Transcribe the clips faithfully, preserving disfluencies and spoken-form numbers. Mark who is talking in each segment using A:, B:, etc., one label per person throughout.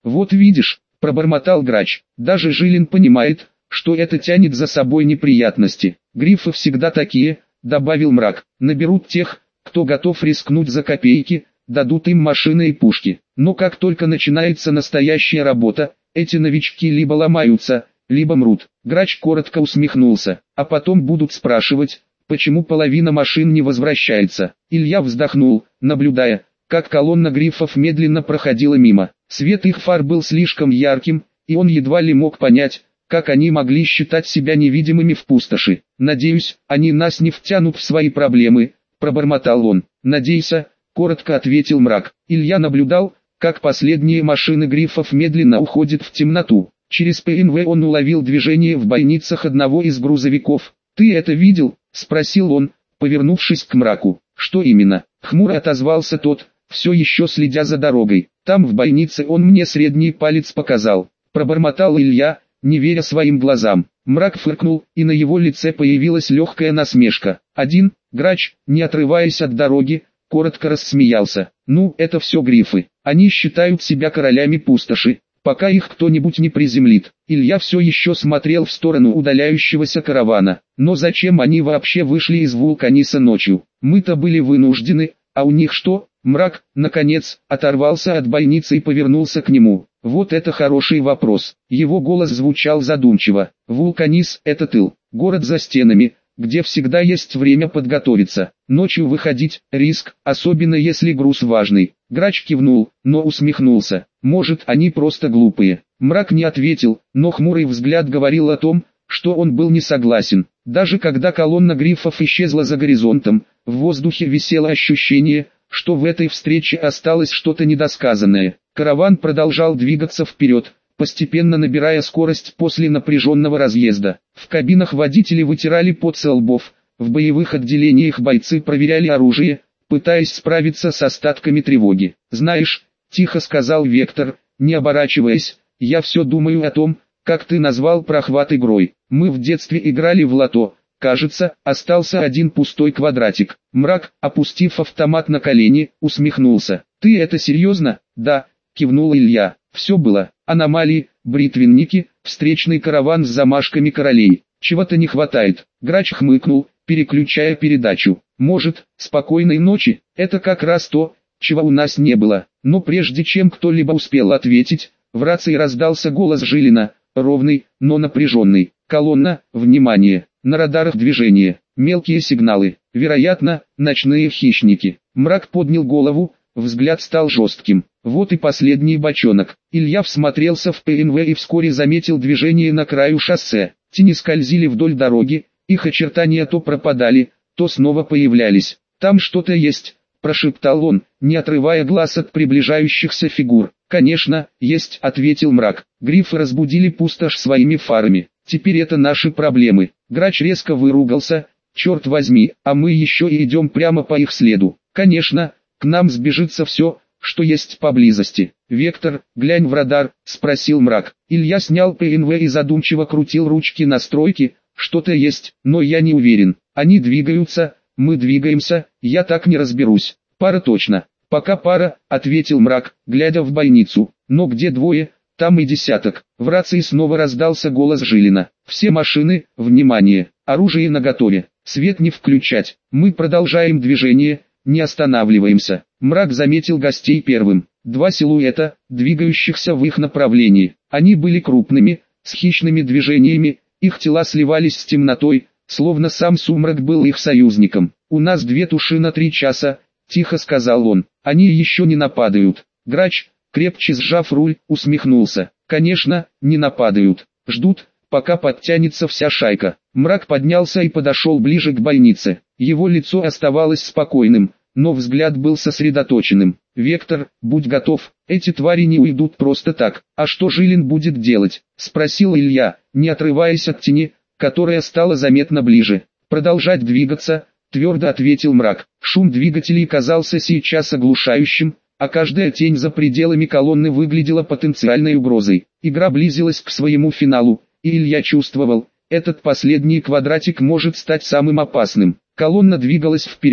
A: Вот видишь, пробормотал Грач. Даже Жилин понимает, что это тянет за собой неприятности. Грифы всегда такие, добавил Мрак. Наберут тех, кто готов рискнуть за копейки, дадут им машины и пушки. Но как только начинается настоящая работа, эти новички либо ломаются, либо мрут. Грач коротко усмехнулся. А потом будут спрашивать, почему половина машин не возвращается. Илья вздохнул, наблюдая, как колонна грифов медленно проходила мимо. Свет их фар был слишком ярким, и он едва ли мог понять, как они могли считать себя невидимыми в пустоши. «Надеюсь, они нас не втянут в свои проблемы», — пробормотал он. «Надейся», — коротко ответил Мрак. Илья наблюдал, как последние машины грифов медленно уходят в темноту. Через ПНВ он уловил движение в бойницах одного из грузовиков. «Ты это видел?» — спросил он, повернувшись к Мраку. «Что именно?» — хмуро отозвался тот, все еще следя за дорогой. «Там в бойнице он мне средний палец показал», — пробормотал Илья, не веря своим глазам. Мрак фыркнул, и на его лице появилась легкая насмешка. Один, Грач, не отрываясь от дороги, коротко рассмеялся. «Ну, это все грифы. Они считают себя королями пустоши, пока их кто-нибудь не приземлит». Илья все еще смотрел в сторону удаляющегося каравана. «Но зачем они вообще вышли из Вулканиса ночью? Мы-то были вынуждены, а у них что?» Мрак, наконец, оторвался от бойницы и повернулся к нему. «Вот это хороший вопрос». Его голос звучал задумчиво. «Вулканис — это тыл, город за стенами, где всегда есть время подготовиться. Ночью выходить — риск, особенно если груз важный». Грач кивнул, но усмехнулся. «Может, они просто глупые». Мрак не ответил, но хмурый взгляд говорил о том, что он был не согласен. Даже когда колонна грифов исчезла за горизонтом, в воздухе висело ощущение, что в этой встрече осталось что-то недосказанное. Караван продолжал двигаться вперед, постепенно набирая скорость после напряженного разъезда. В кабинах водители вытирали пот со лбов, в боевых отделениях бойцы проверяли оружие, пытаясь справиться с остатками тревоги. «Знаешь», — тихо сказал Вектор, не оборачиваясь, — «я все думаю о том, как ты назвал прохват игрой. Мы в детстве играли в лото. Кажется, остался один пустой квадратик». Мрак, опустив автомат на колени, усмехнулся. «Ты это серьезно?» «Да», — кивнул Илья. «Все было. Аномалии, бритвенники, встречный караван с замашками королей. Чего-то не хватает». Грач хмыкнул, переключая передачу. «Может, спокойной ночи? Это как раз то, чего у нас не было». Но прежде чем кто-либо успел ответить, в рации раздался голос Жилина, ровный, но напряженный. «Колонна, внимание! На радарах движение, мелкие сигналы, вероятно, ночные хищники». Мрак поднял голову, взгляд стал жестким. Вот и последний бочонок. Илья всмотрелся в ПНВ и вскоре заметил движение на краю шоссе. Тени скользили вдоль дороги, их очертания то пропадали, то снова появлялись. «Там что-то есть», — прошептал он, не отрывая глаз от приближающихся фигур. «Конечно, есть», — ответил Мрак. «Грифы разбудили пустошь своими фарами. Теперь это наши проблемы». Грач резко выругался. «Черт возьми, а мы еще и идем прямо по их следу. Конечно, к нам сбежится все, что есть поблизости». «Вектор, глянь в радар», — спросил Мрак. Илья снял ПНВ и задумчиво крутил ручки настройки. «Что-то есть, но я не уверен. Они двигаются, мы двигаемся, я так не разберусь. Пара точно». «Пока пара», — ответил Мрак, глядя в бойницу. «Но где двое, там и десяток». В рации снова раздался голос Жилина. «Все машины, внимание, оружие наготове, свет не включать. Мы продолжаем движение, не останавливаемся». Мрак заметил гостей первым. Два силуэта, двигающихся в их направлении. Они были крупными, с хищными движениями, их тела сливались с темнотой, словно сам сумрак был их союзником. «У нас две туши на три часа», — тихо сказал он. «Они еще не нападают». Грач, крепче сжав руль, усмехнулся. «Конечно, не нападают. Ждут, пока подтянется вся шайка». Мрак поднялся и подошел ближе к бойнице. Его лицо оставалось спокойным, но взгляд был сосредоточенным. «Вектор, будь готов, эти твари не уйдут просто так». «А что Жилин будет делать?» — спросил Илья, не отрываясь от тени, которая стала заметно ближе. «Продолжать двигаться», — твердо ответил Мрак. Шум двигателей казался сейчас оглушающим, а каждая тень за пределами колонны выглядела потенциальной угрозой. Игра близилась к своему финалу, и Илья чувствовал, этот последний квадратик может стать самым опасным. Колонна двигалась вперед,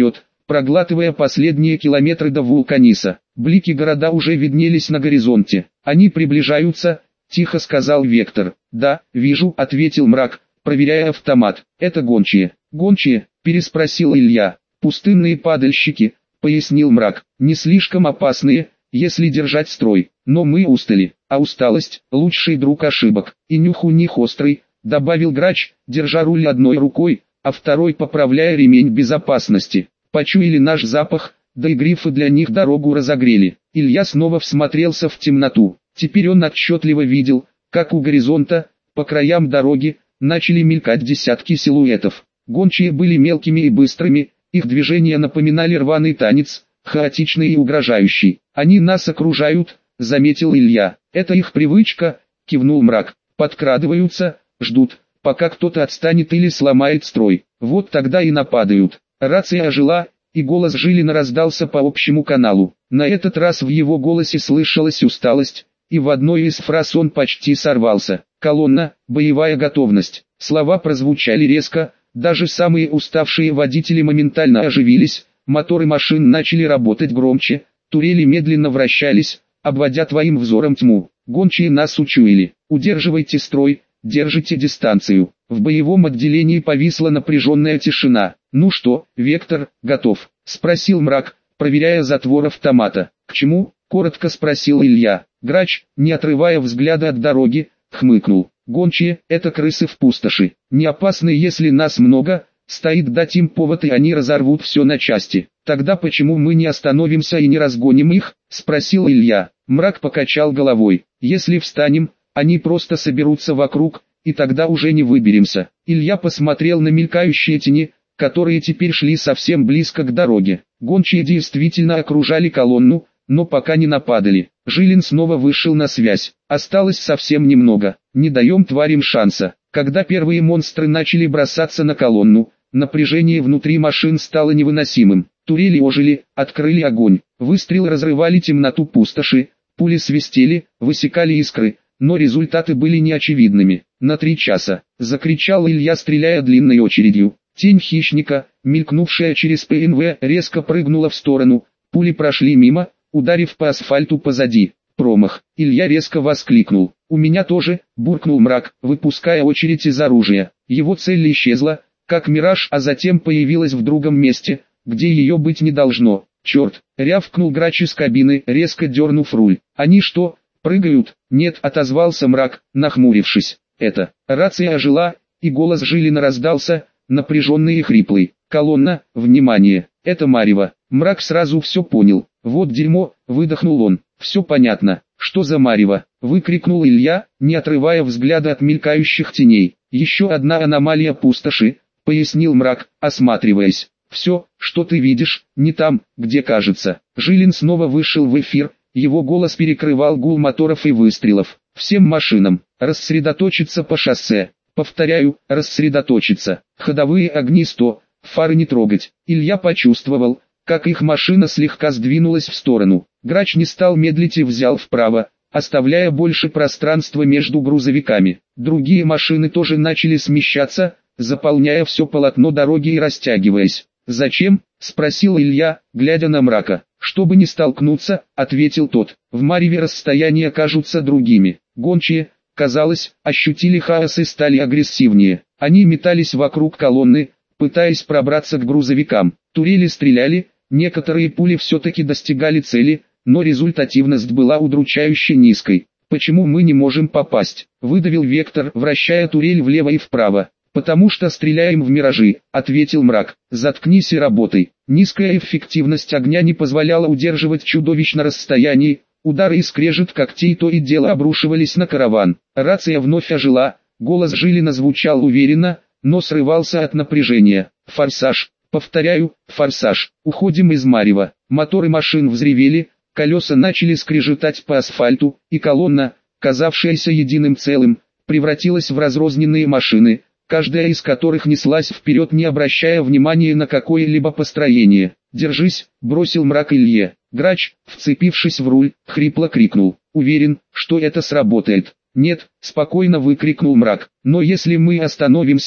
A: проглатывая последние километры до Вулканиса. Блики города уже виднелись на горизонте. «Они приближаются», — тихо сказал Вектор. «Да, вижу», — ответил Мрак, проверяя автомат. «Это гончие». «Гончие?» — переспросил Илья. «Пустынные падальщики», — пояснил Мрак. «Не слишком опасные, если держать строй. Но мы устали, а усталость — лучший друг ошибок. И нюх у них острый», — добавил Грач, держа руль одной рукой, а второй поправляя ремень безопасности. «Почуяли наш запах, да и грифы для них дорогу разогрели». Илья снова всмотрелся в темноту. Теперь он отчетливо видел, как у горизонта, по краям дороги, начали мелькать десятки силуэтов. Гончие были мелкими и быстрыми, их движения напоминали рваный танец, хаотичный и угрожающий. «Они нас окружают», — заметил Илья. «Это их привычка», — кивнул Мрак. «Подкрадываются, ждут, пока кто-то отстанет или сломает строй. Вот тогда и нападают». Рация ожила, и голос Жилина раздался по общему каналу. На этот раз в его голосе слышалась усталость, и в одной из фраз он почти сорвался. «Колонна, боевая готовность». Слова прозвучали резко, даже самые уставшие водители моментально оживились, моторы машин начали работать громче, турели медленно вращались, обводя твоим взором тьму. Гончие нас учуяли. «Удерживайте строй, держите дистанцию». В боевом отделении повисла напряженная тишина. «Ну что, Вектор, готов?» — спросил Мрак, проверяя затвор автомата. «К чему?» — коротко спросил Илья. Грач, не отрывая взгляда от дороги, хмыкнул. «Гончие — это крысы в пустоши. Не опасны, если нас много, стоит дать им повод и они разорвут все на части. Тогда почему мы не остановимся и не разгоним их?» — спросил Илья. Мрак покачал головой. «Если встанем, они просто соберутся вокруг, и тогда уже не выберемся». Илья посмотрел на мелькающие тени, которые теперь шли совсем близко к дороге. Гончие действительно окружали колонну, но пока не нападали. Жилин снова вышел на связь. «Осталось совсем немного. Не даем тварям шанса». Когда первые монстры начали бросаться на колонну, напряжение внутри машин стало невыносимым. Турели ожили, открыли огонь. Выстрелы разрывали темноту пустоши, пули свистели, высекали искры, но результаты были неочевидными. «На три часа!» — закричал Илья, стреляя длинной очередью. Тень хищника, мелькнувшая через ПНВ, резко прыгнула в сторону. Пули прошли мимо, ударив по асфальту позади. Промах. Илья резко воскликнул. «У меня тоже», — буркнул Мрак, выпуская очередь из оружия. Его цель исчезла, как мираж, а затем появилась в другом месте, где ее быть не должно. «Черт!» — рявкнул Грач из кабины, резко дернув руль. «Они что, прыгают?» «Нет», — отозвался Мрак, нахмурившись. «Это». Рация ожила, и голос Жилина раздался, напряженный и хриплый. «Колонна, внимание! Это Марево». Мрак сразу все понял. «Вот дерьмо», — выдохнул он. «Все понятно. Что за Марево?» — выкрикнул Илья, не отрывая взгляда от мелькающих теней. «Еще одна аномалия пустоши», — пояснил Мрак, осматриваясь. «Все, что ты видишь, не там, где кажется». Жилин снова вышел в эфир, его голос перекрывал гул моторов и выстрелов. «Всем машинам рассредоточиться по шоссе. Повторяю, рассредоточиться. Ходовые огни сто, фары не трогать». Илья почувствовал, как их машина слегка сдвинулась в сторону. Грач не стал медлить и взял вправо, оставляя больше пространства между грузовиками. Другие машины тоже начали смещаться, заполняя все полотно дороги и растягиваясь. «Зачем?» — спросил Илья, глядя на Мрака. «Чтобы не столкнуться», — ответил тот. «В Мареве расстояния кажутся другими». Гончие, казалось, ощутили хаос и стали агрессивнее. Они метались вокруг колонны, пытаясь пробраться к грузовикам. Турели стреляли, некоторые пули все-таки достигали цели, но результативность была удручающе низкой. «Почему мы не можем попасть?» — выдавил Вектор, вращая турель влево и вправо. «Потому что стреляем в миражи», — ответил Мрак. «Заткнись и работай». Низкая эффективность огня не позволяла удерживать чудовищ на расстоянии, удары и скрежет когтей то и дело обрушивались на караван. Рация вновь ожила, голос Жилина звучал уверенно, но срывался от напряжения. «Форсаж! Повторяю, форсаж! Уходим из Марева!» Моторы машин взревели, колеса начали скрежетать по асфальту, и колонна, казавшаяся единым целым, превратилась в разрозненные машины, каждая из которых неслась вперед, не обращая внимания на какое-либо построение. «Держись!» — бросил Мрак Илье. Грач, вцепившись в руль, хрипло крикнул. «Уверен, что это сработает». «Нет!» — спокойно выкрикнул Мрак. «Но если мы остановимся,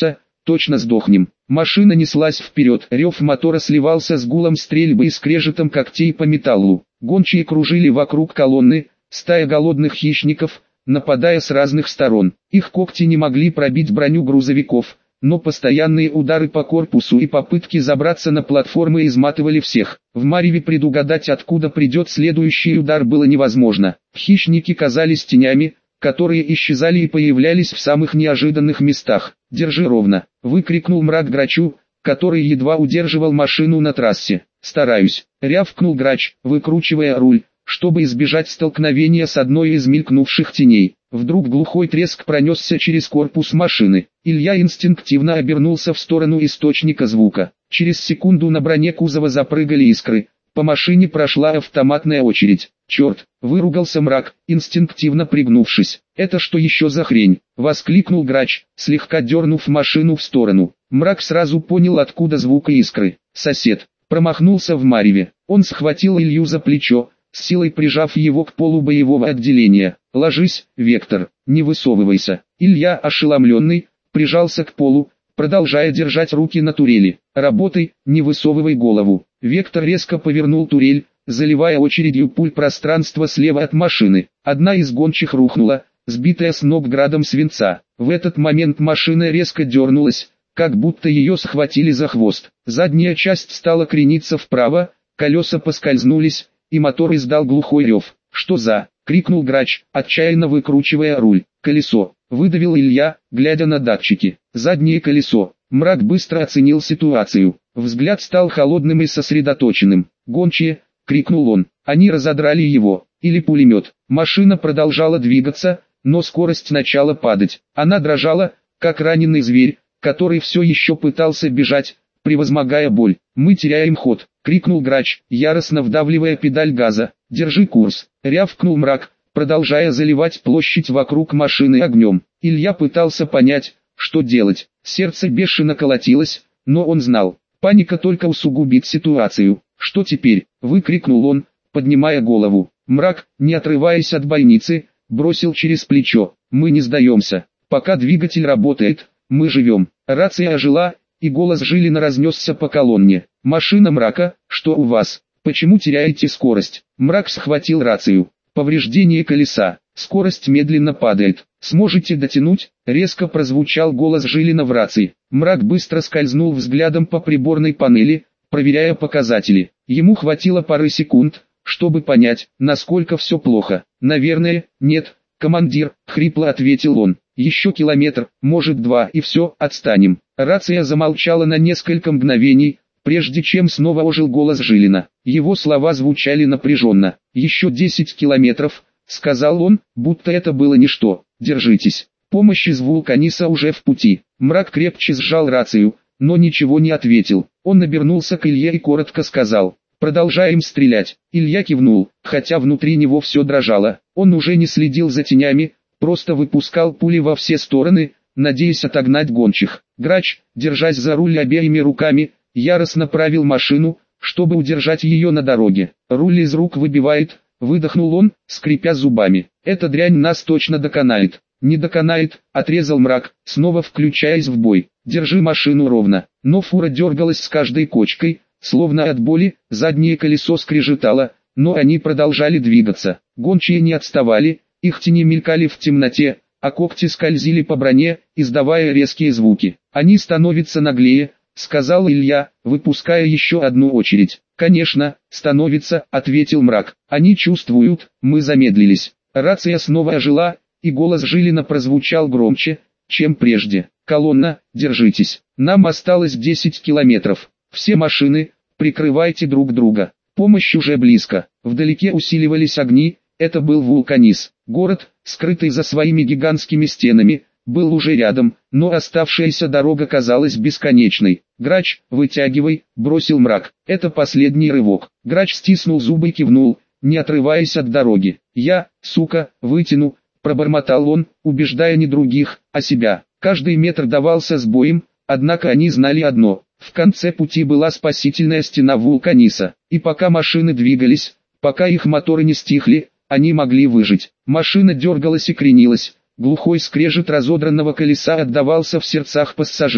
A: точно сдохнем. Машина неслась вперед, рев мотора сливался с гулом стрельбы и скрежетом когтей по металлу. Гончие кружили вокруг колонны, стая голодных хищников, нападая с разных сторон. Их когти не могли пробить броню грузовиков, но постоянные удары по корпусу и попытки забраться на платформы изматывали всех. В мареве предугадать, откуда придет следующий удар, было невозможно. Хищники казались тенями, которые исчезали и появлялись в самых неожиданных местах. «Держи ровно!» — выкрикнул мрак Грачу, который едва удерживал машину на трассе. «Стараюсь!» — рявкнул Грач, выкручивая руль, чтобы избежать столкновения с одной из мелькнувших теней. Вдруг глухой треск пронесся через корпус машины. Илья инстинктивно обернулся в сторону источника звука. Через секунду на броне кузова запрыгали искры. По машине прошла автоматная очередь. «Черт!» — выругался мрак, инстинктивно пригнувшись. «Это что еще за хрень?» — воскликнул Грач, слегка дернув машину в сторону. Мрак сразу понял, откуда звук и искры. Сосед промахнулся в мареве. Он схватил Илью за плечо, с силой прижав его к полу боевого отделения. «Ложись, Вектор, не высовывайся». Илья, ошеломленный, прижался к полу, продолжая держать руки на турели. «Работай, не высовывай голову». Вектор резко повернул турель, заливая очередью пуль пространство слева от машины. Одна из гончих рухнула, сбитая с ног градом свинца. В этот момент машина резко дернулась, как будто ее схватили за хвост. Задняя часть стала крениться вправо, колеса поскользнулись, и мотор издал глухой рев. «Что за?» — крикнул Грач, отчаянно выкручивая руль. «Колесо!» — выдавил Илья, глядя на датчики. «Заднее колесо!» Мрак быстро оценил ситуацию. Взгляд стал холодным и сосредоточенным. «Гончие!» — крикнул он. Они разодрали его. Или пулемет. Машина продолжала двигаться, но скорость начала падать. Она дрожала, как раненый зверь, который все еще пытался бежать, превозмогая боль. «Мы теряем ход!» — крикнул Грач, яростно вдавливая педаль газа. «Держи курс!» — рявкнул мрак, продолжая заливать площадь вокруг машины огнем. Илья пытался понять, что делать. Сердце бешено колотилось, но он знал, паника только усугубит ситуацию. «Что теперь?» — выкрикнул он, поднимая голову. Мрак, не отрываясь от бойницы, бросил через плечо. «Мы не сдаемся. Пока двигатель работает, мы живем». Рация ожила, и голос Жилина разнесся по колонне. «Машина Мрака, что у вас? Почему теряете скорость?» Мрак схватил рацию. «Повреждение колеса. Скорость медленно падает. Сможете дотянуть?» Резко прозвучал голос Жилина в рации. Мрак быстро скользнул взглядом по приборной панели, проверяя показатели. Ему хватило пары секунд, чтобы понять, насколько все плохо. «Наверное, нет, командир», — хрипло ответил он. «Еще километр, может два, и все, отстанем». Рация замолчала на несколько мгновений, прежде чем снова ожил голос Жилина. Его слова звучали напряженно. «Еще десять километров», — сказал он, будто это было ничто. «Держитесь. Помощь из Вулканиса уже в пути». Мрак крепче сжал рацию, но ничего не ответил. Он обернулся к Илье и коротко сказал: «Продолжаем стрелять». Илья кивнул, хотя внутри него все дрожало. Он уже не следил за тенями, просто выпускал пули во все стороны, надеясь отогнать гончих. Грач, держась за руль обеими руками, яростно правил машину, чтобы удержать ее на дороге. «Руль из рук выбивает», — выдохнул он, скрипя зубами. «Эта дрянь нас точно доконает». «Не доконает», — отрезал Мрак, снова включаясь в бой. «Держи машину ровно». Но фура дергалась с каждой кочкой, словно от боли, заднее колесо скрежетало, но они продолжали двигаться. Гончие не отставали, их тени мелькали в темноте, а когти скользили по броне, издавая резкие звуки. «Они становятся наглее», — сказал Илья, выпуская еще одну очередь. «Конечно, становится», — ответил Мрак. «Они чувствуют, мы замедлились». Рация снова ожила, и голос Жилина прозвучал громче, чем прежде. «Колонна, держитесь. Нам осталось десять километров. Все машины, прикрывайте друг друга. Помощь уже близко». Вдалеке усиливались огни, это был Вулканис. Город, скрытый за своими гигантскими стенами, был уже рядом, но оставшаяся дорога казалась бесконечной. «Грач, вытягивай», — бросил Мрак. «Это последний рывок». Грач стиснул зубы и кивнул, не отрываясь от дороги. «Я, сука, вытяну», — пробормотал он, убеждая не других, а себя. Каждый метр давался с боем, однако они знали одно: в конце пути была спасительная стена Вулканиса. И пока машины двигались, пока их моторы не стихли, они могли выжить. Машина дергалась и кренилась, глухой скрежет разодранного колеса отдавался в сердцах пассажиров.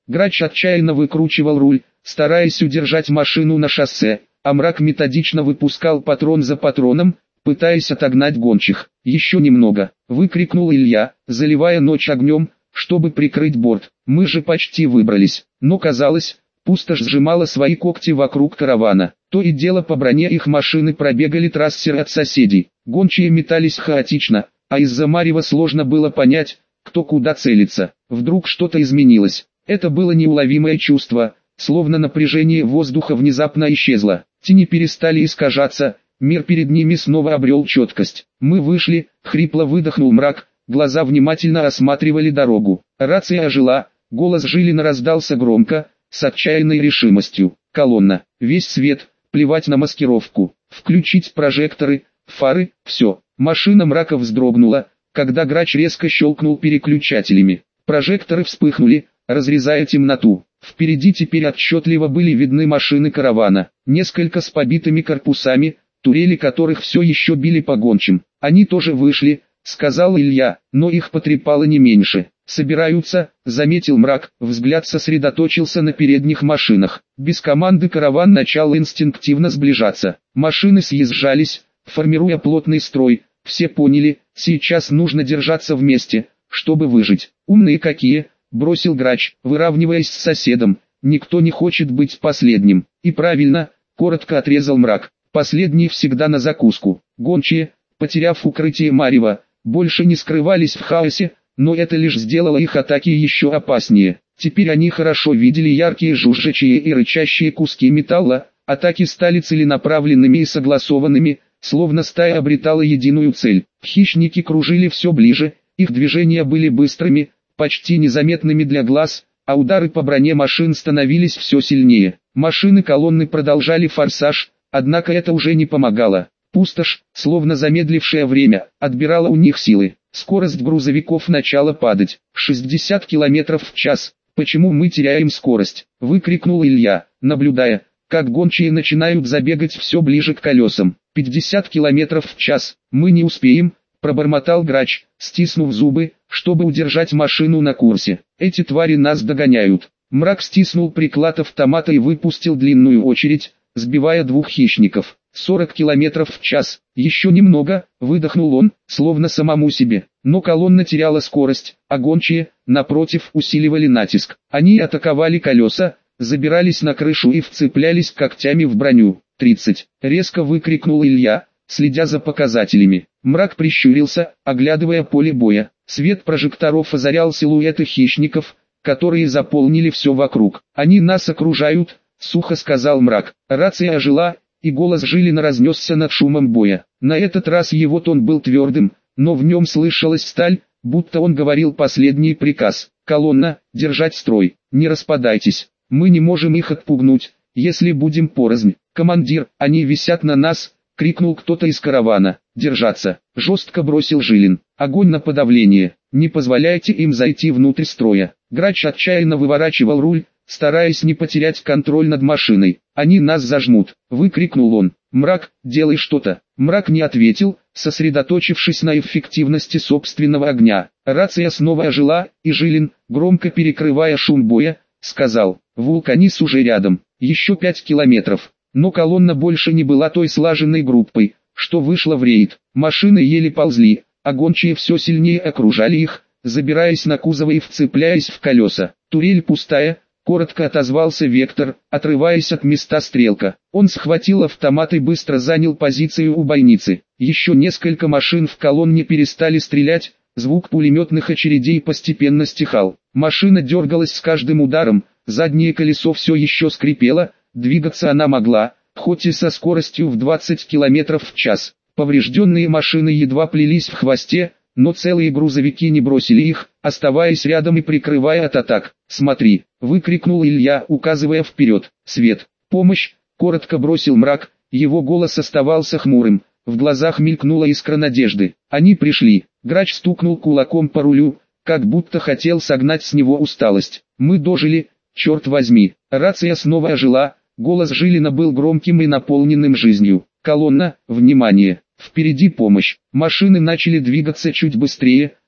A: Грач отчаянно выкручивал руль, стараясь удержать машину на шоссе, а Мрак методично выпускал патрон за патроном, пытаясь отогнать гончих. «Еще немного!» — выкрикнул Илья, заливая ночь огнем, чтобы прикрыть борт. «Мы же почти выбрались!» Но казалось, пустошь сжимала свои когти вокруг каравана. То и дело по броне их машины пробегали трассеры от соседей. Гончие метались хаотично, а из-за марева сложно было понять, кто куда целится. Вдруг что-то изменилось. Это было неуловимое чувство, словно напряжение воздуха внезапно исчезло. Тени перестали искажаться, мир перед ними снова обрел четкость. «Мы вышли», — хрипло выдохнул Мрак, глаза внимательно осматривали дорогу. Рация ожила, голос Жилина раздался громко, с отчаянной решимостью. «Колонна, весь свет, плевать на маскировку, включить прожекторы, фары, все». Машина Мрака вздрогнула, когда Грач резко щелкнул переключателями. Прожекторы вспыхнули, разрезая темноту. Впереди теперь отчетливо были видны машины каравана, несколько с побитыми корпусами, турели которых все еще били по гончим. «Они тоже вышли», — сказал Илья, но их потрепало не меньше. «Собираются», — заметил Мрак, взгляд сосредоточился на передних машинах. Без команды караван начал инстинктивно сближаться. Машины съезжались, формируя плотный строй. Все поняли, сейчас нужно держаться вместе, чтобы выжить. «Умные какие», — бросил Грач, выравниваясь с соседом. «Никто не хочет быть последним». «И правильно», — коротко отрезал Мрак. «Последний всегда на закуску». Гончие, потеряв укрытие марева, больше не скрывались в хаосе, но это лишь сделало их атаки еще опаснее. Теперь они хорошо видели яркие жужжащие и рычащие куски металла, атаки стали целенаправленными и согласованными, словно стая обретала единую цель. Хищники кружили все ближе, их движения были быстрыми, почти незаметными для глаз, а удары по броне машин становились все сильнее. Машины колонны продолжали форсаж, однако это уже не помогало. Пустошь, словно замедлившее время, отбирала у них силы. Скорость грузовиков начала падать. шестьдесят километров в час. «Почему мы теряем скорость?» — выкрикнул Илья, наблюдая, как гончие начинают забегать все ближе к колесам. пятьдесят километров в час. «Мы не успеем», — пробормотал Грач, стиснув зубы, чтобы удержать машину на курсе. «Эти твари нас догоняют». Мрак стиснул приклад автомата и выпустил длинную очередь, сбивая двух хищников. сорок километров в час. «Еще немного», — выдохнул он, словно самому себе. Но колонна теряла скорость, а гончие, напротив, усиливали натиск. Они атаковали колеса, забирались на крышу и вцеплялись когтями в броню. «тридцать!» — резко выкрикнул Илья, следя за показателями. Мрак прищурился, оглядывая поле боя. Свет прожекторов озарял силуэты хищников, которые заполнили все вокруг. «Они нас окружают», — сухо сказал Мрак. Рация ожила, и голос Жилина разнесся над шумом боя. На этот раз его тон был твердым, но в нем слышалась сталь, будто он говорил последний приказ. «Колонна, держать строй, не распадайтесь, мы не можем их отпугнуть, если будем порознь». «Командир, они висят на нас», — крикнул кто-то из каравана. «Держаться», — жестко бросил Жилин. «Огонь на подавление, не позволяйте им зайти внутрь строя». Грач отчаянно выворачивал руль, стараясь не потерять контроль над машиной. «Они нас зажмут», — выкрикнул он. «Мрак, делай что-то». Мрак не ответил, сосредоточившись на эффективности собственного огня. Рация снова ожила, и Жилин, громко перекрывая шум боя, сказал: «Вулканис уже рядом, еще пять километров». Но колонна больше не была той слаженной группой, что вышла в рейд. Машины еле ползли, а гончие все сильнее окружали их, забираясь на кузовы и вцепляясь в колеса. «Турель пустая», — коротко отозвался Вектор, отрываясь от места стрелка. Он схватил автомат и быстро занял позицию у бойницы. Еще несколько машин в колонне перестали стрелять, звук пулеметных очередей постепенно стихал. Машина дергалась с каждым ударом, заднее колесо все еще скрипело, двигаться она могла, хоть и со скоростью в двадцать километров в час. Поврежденные машины едва плелись в хвосте, но целые грузовики не бросили их, оставаясь рядом и прикрывая от атак. «Смотри!» — выкрикнул Илья, указывая вперед. «Свет! Помощь!» — коротко бросил Мрак, его голос оставался хмурым, в глазах мелькнула искра надежды. «Они пришли!» Грач стукнул кулаком по рулю, как будто хотел согнать с него усталость. «Мы дожили, черт возьми!» Рация снова ожила, голос Жилина был громким и наполненным жизнью. «Колонна, внимание! Впереди помощь!» Машины начали двигаться чуть быстрее,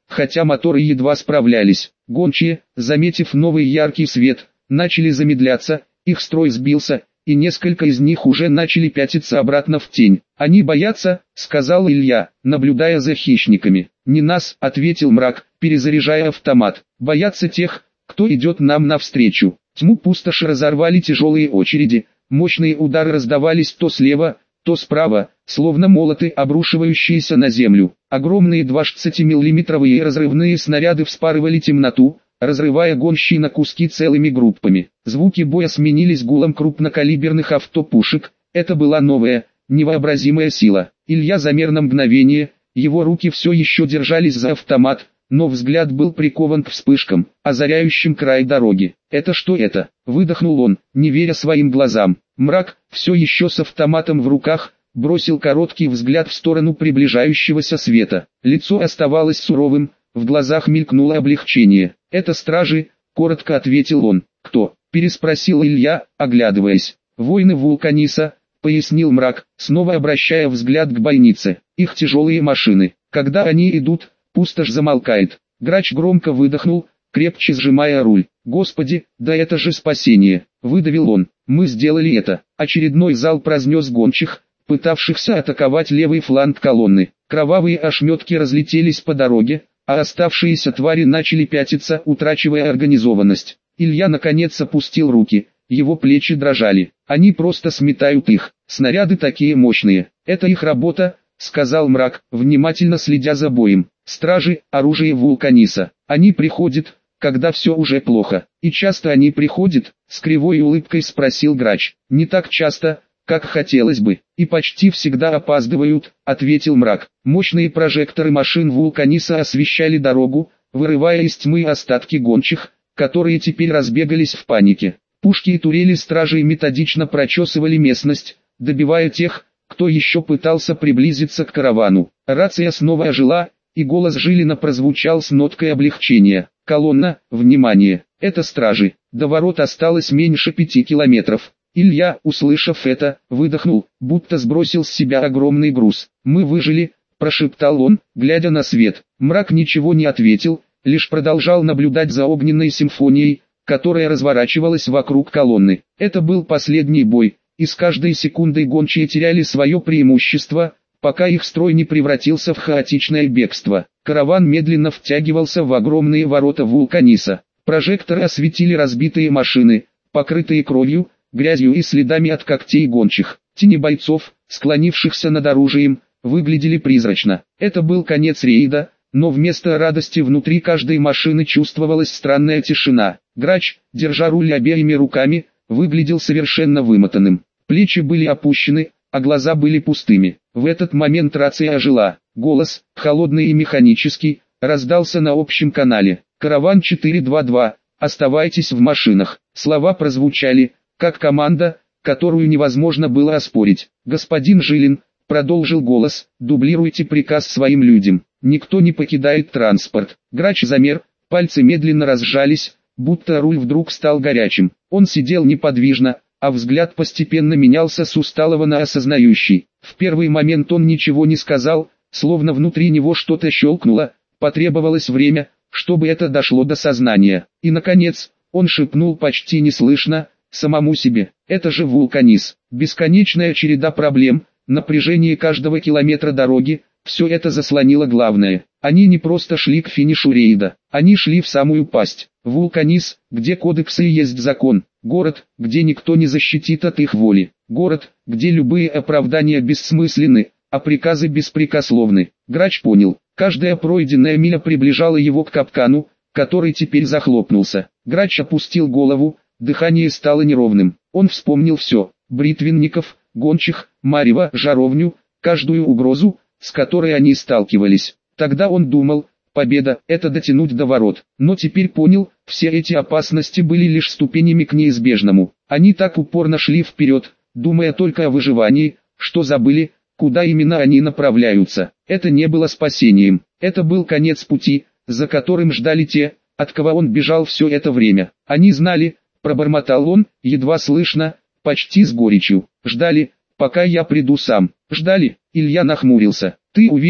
A: хотя моторы едва справлялись. Гончие, заметив новый яркий свет, начали замедляться, их строй сбился, и несколько из них уже начали пятиться обратно в тень. «Они боятся», — сказал Илья, наблюдая за хищниками. «Не нас», — ответил Мрак, перезаряжая автомат. «Боятся тех, кто идет нам навстречу». Тьму пустоши разорвали тяжелые очереди, мощные удары раздавались то слева, то справа, словно молоты, обрушивающиеся на землю. Огромные двадцатимиллиметровые разрывные снаряды вспарывали темноту, разрывая гонщи на куски целыми группами. Звуки боя сменились гулом крупнокалиберных автопушек. Это была новая, невообразимая сила. Илья замер на мгновение, его руки все еще держались за автомат, но взгляд был прикован к вспышкам, озаряющим край дороги. «Это что это?» — выдохнул он, не веря своим глазам. Мрак, все еще с автоматом в руках, бросил короткий взгляд в сторону приближающегося света. Лицо оставалось суровым, в глазах мелькнуло облегчение. «Это стражи», — коротко ответил он. «Кто?» — переспросил Илья, оглядываясь. «Воины Вулканиса», — пояснил Мрак, снова обращая взгляд к бойнице. «Их тяжелые машины. Когда они идут, пустошь замолкает». Грач громко выдохнул, крепче сжимая руль. «Господи, да это же спасение!» — выдавил он. «Мы сделали это». Очередной залп разнес гончих, пытавшихся атаковать левый фланг колонны. Кровавые ошметки разлетелись по дороге, а оставшиеся твари начали пятиться, утрачивая организованность. Илья наконец опустил руки, его плечи дрожали. «Они просто сметают их. Снаряды такие мощные. Это их работа», — сказал Мрак, внимательно следя за боем. «Стражи, оружие Вулканиса. Они приходят, когда все уже плохо». «И часто они приходят?» — с кривой улыбкой спросил Грач. «Не так часто, как хотелось бы, и почти всегда опаздывают», — ответил Мрак. Мощные прожекторы машин Вулканиса освещали дорогу, вырывая из тьмы остатки гончих, которые теперь разбегались в панике. Пушки и турели стражей методично прочесывали местность, добивая тех, кто еще пытался приблизиться к каравану. Рация снова ожила, и голос Жилина прозвучал с ноткой облегчения. «Колонна, внимание! Это стражи. До ворот осталось меньше пяти километров». Илья, услышав это, выдохнул, будто сбросил с себя огромный груз. «Мы выжили», — прошептал он, глядя на свет. Мрак ничего не ответил, лишь продолжал наблюдать за огненной симфонией, которая разворачивалась вокруг колонны. Это был последний бой, и с каждой секундой гончие теряли свое преимущество, пока их строй не превратился в хаотичное бегство. Караван медленно втягивался в огромные ворота Вулканиса. Прожекторы осветили разбитые машины, покрытые кровью, грязью и следами от когтей гончих. Тени бойцов, склонившихся над оружием, выглядели призрачно. Это был конец рейда, но вместо радости внутри каждой машины чувствовалась странная тишина. Грач, держа руль обеими руками, выглядел совершенно вымотанным. Плечи были опущены, а глаза были пустыми. В этот момент рация ожила. Голос, холодный и механический, раздался на общем канале. «Караван четыре два два, оставайтесь в машинах». Слова прозвучали, как команда, которую невозможно было оспорить. «Господин Жилин», — продолжил голос, — «дублируйте приказ своим людям. Никто не покидает транспорт». Грач замер, пальцы медленно разжались, будто руль вдруг стал горячим. Он сидел неподвижно, а взгляд постепенно менялся с усталого на осознающий. В первый момент он ничего не сказал, словно внутри него что-то щелкнуло, потребовалось время, чтобы это дошло до сознания. И наконец, он шепнул почти неслышно, самому себе: «Это же Вулканис». Бесконечная череда проблем, напряжение каждого километра дороги, все это заслонило главное. Они не просто шли к финишу рейда, они шли в самую пасть. Вулканис, где кодексы и есть закон. Город, где никто не защитит от их воли. Город, где любые оправдания бессмысленны, а приказы беспрекословны. Грач понял, каждая пройденная миля приближала его к капкану, который теперь захлопнулся. Грач опустил голову, дыхание стало неровным. Он вспомнил все: бритвенников, гончих, марево, жаровню, каждую угрозу, с которой они сталкивались. Тогда он думал, победа – это дотянуть до ворот. Но теперь понял, все эти опасности были лишь ступенями к неизбежному. Они так упорно шли вперед, думая только о выживании, что забыли, куда именно они направляются. Это не было спасением, это был конец пути, за которым ждали те, от кого он бежал все это время. Они знали, пробормотал он, едва слышно, почти с горечью. Ждали, пока я приду сам. Ждали. Илья нахмурился. «Ты уверен?»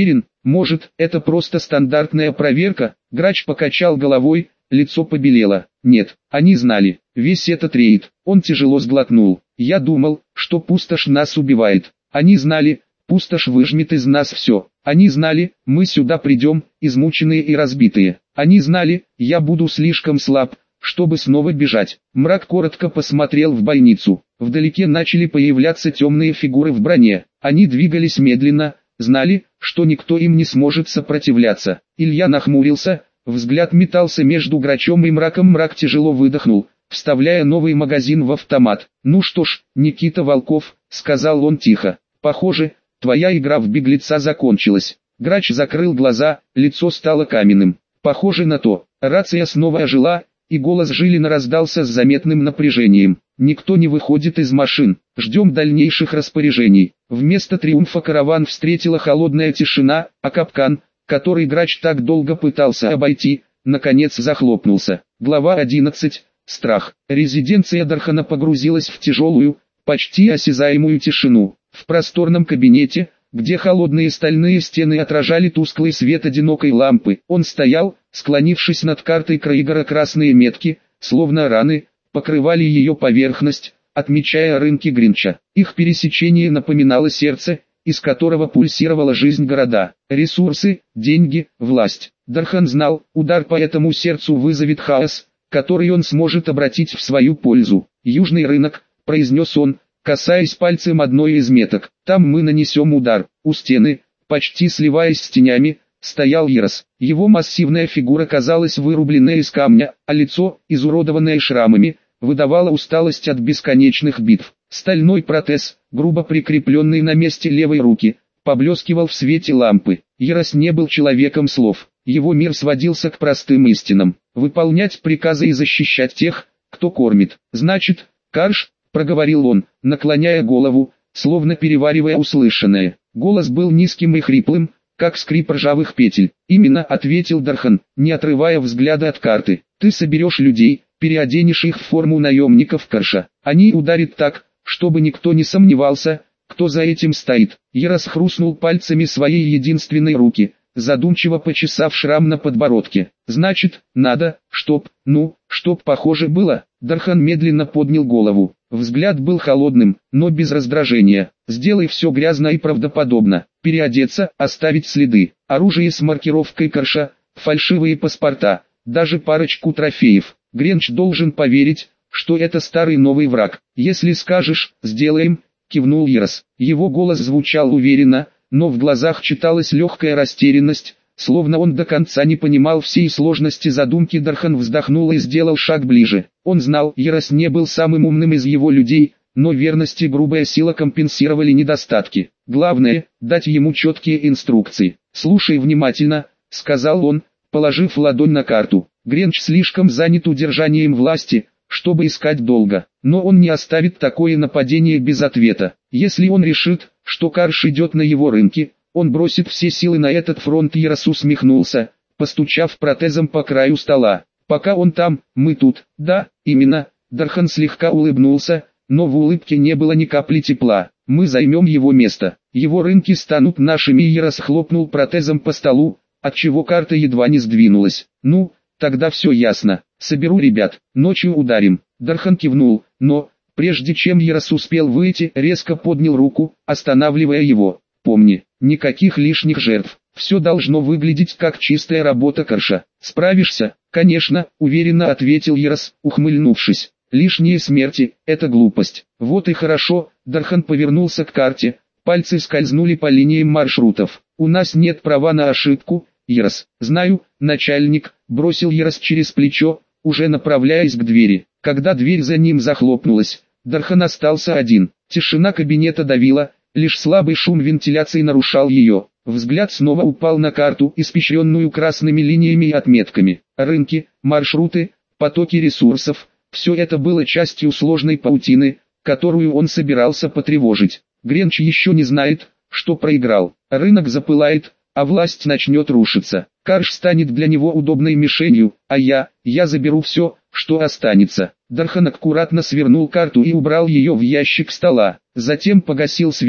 A: Может, это просто стандартная проверка? Грач покачал головой, лицо побелело. Нет, они знали. Весь этот рейд. Он тяжело сглотнул. Я думал, что пустошь нас убивает. Они знали, пустошь выжмет из нас все. Они знали, мы сюда придем, измученные и разбитые. Они знали, я буду слишком слаб, чтобы снова бежать. Мрак коротко посмотрел в бойницу. Вдалеке начали появляться темные фигуры в броне. Они двигались медленно, знали, что никто им не сможет сопротивляться. Илья нахмурился, взгляд метался между Грачом и Мраком. Мрак тяжело выдохнул, вставляя новый магазин в автомат. «Ну что ж, Никита Волков», — сказал он тихо, — «похоже, твоя игра в беглеца закончилась». Грач закрыл глаза, лицо стало каменным. Похоже на то. Рация снова ожила, и голос Жилина раздался с заметным напряжением. «Никто не выходит из машин, ждем дальнейших распоряжений». Вместо триумфа караван встретила холодная тишина, а капкан, который Грач так долго пытался обойти, наконец захлопнулся. Глава одиннадцать. Страх. Резиденция Дархана погрузилась в тяжелую, почти осязаемую тишину. В просторном кабинете, где холодные стальные стены отражали тусклый свет одинокой лампы, он стоял, склонившись над картой Крейгора. Красные метки, словно раны, покрывали ее поверхность, отмечая рынки Гринча. Их пересечение напоминало сердце, из которого пульсировала жизнь города. Ресурсы, деньги, власть. Дархан знал, удар по этому сердцу вызовет хаос, который он сможет обратить в свою пользу. «Южный рынок», — произнес он, касаясь пальцем одной из меток. «Там мы нанесем удар». У стены, почти сливаясь с тенями, стоял Ирос. Его массивная фигура казалась вырубленной из камня, а лицо, изуродованное шрамами, выдавало усталость от бесконечных битв. Стальной протез, грубо прикрепленный на месте левой руки, поблескивал в свете лампы. Ирос не был человеком слов. Его мир сводился к простым истинам. Выполнять приказы и защищать тех, кто кормит. «Значит, Карш», — проговорил он, наклоняя голову, словно переваривая услышанное. Голос был низким и хриплым, как скрип ржавых петель. «Именно», — ответил Дархан, не отрывая взгляда от карты. «Ты соберешь людей, переоденешь их в форму наемников Карша. Они ударят так, чтобы никто не сомневался, кто за этим стоит». Ирос хрустнул пальцами своей единственной руки, задумчиво почесав шрам на подбородке. «Значит, надо, чтоб, ну, чтоб похоже было». Дархан медленно поднял голову. Взгляд был холодным, но без раздражения. «Сделай все грязно и правдоподобно. Переодеться, оставить следы, оружие с маркировкой Карша, фальшивые паспорта, даже парочку трофеев. Гринч должен поверить, что это старый новый враг. Если скажешь, сделаем», — кивнул Ирос. Его голос звучал уверенно, но в глазах читалась легкая растерянность, словно он до конца не понимал всей сложности задумки. Дархан вздохнул и сделал шаг ближе. Он знал, Ирос не был самым умным из его людей, но верность и грубая сила компенсировали недостатки. Главное, дать ему четкие инструкции. «Слушай внимательно», — сказал он, положив ладонь на карту. «Гринч слишком занят удержанием власти, чтобы искать долго, но он не оставит такое нападение без ответа. Если он решит, что Карш идет на его рынке, он бросит все силы на этот фронт». Ирос усмехнулся, постучав протезом по краю стола. «Пока он там, мы тут». «Да, именно». Дархан слегка улыбнулся, но в улыбке не было ни капли тепла. «Мы займем его место. Его рынки станут нашими». Ирос хлопнул протезом по столу, отчего карта едва не сдвинулась. «Ну, тогда все ясно. Соберу ребят, ночью ударим». Дархан кивнул, но, прежде чем Ирос успел выйти, резко поднял руку, останавливая его. «Помни, никаких лишних жертв. Все должно выглядеть как чистая работа Карша. Справишься?» «Конечно», — уверенно ответил Ирос, ухмыльнувшись. «Лишние смерти — это глупость». «Вот и хорошо», — Дархан повернулся к карте, пальцы скользнули по линиям маршрутов. «У нас нет права на ошибку, Ирос». «Знаю, начальник», — бросил Ирос через плечо, уже направляясь к двери. Когда дверь за ним захлопнулась, Дархан остался один. Тишина кабинета давила, лишь слабый шум вентиляции нарушал ее. Взгляд снова упал на карту, испещренную красными линиями и отметками. Рынки, маршруты, потоки ресурсов — все это было частью сложной паутины, которую он собирался потревожить. Гринч еще не знает, что проиграл. Рынок запылает, а власть начнет рушиться. Карш станет для него удобной мишенью, а я, я заберу все, что останется. Дархан аккуратно свернул карту и убрал ее в ящик стола. Затем погасил свет,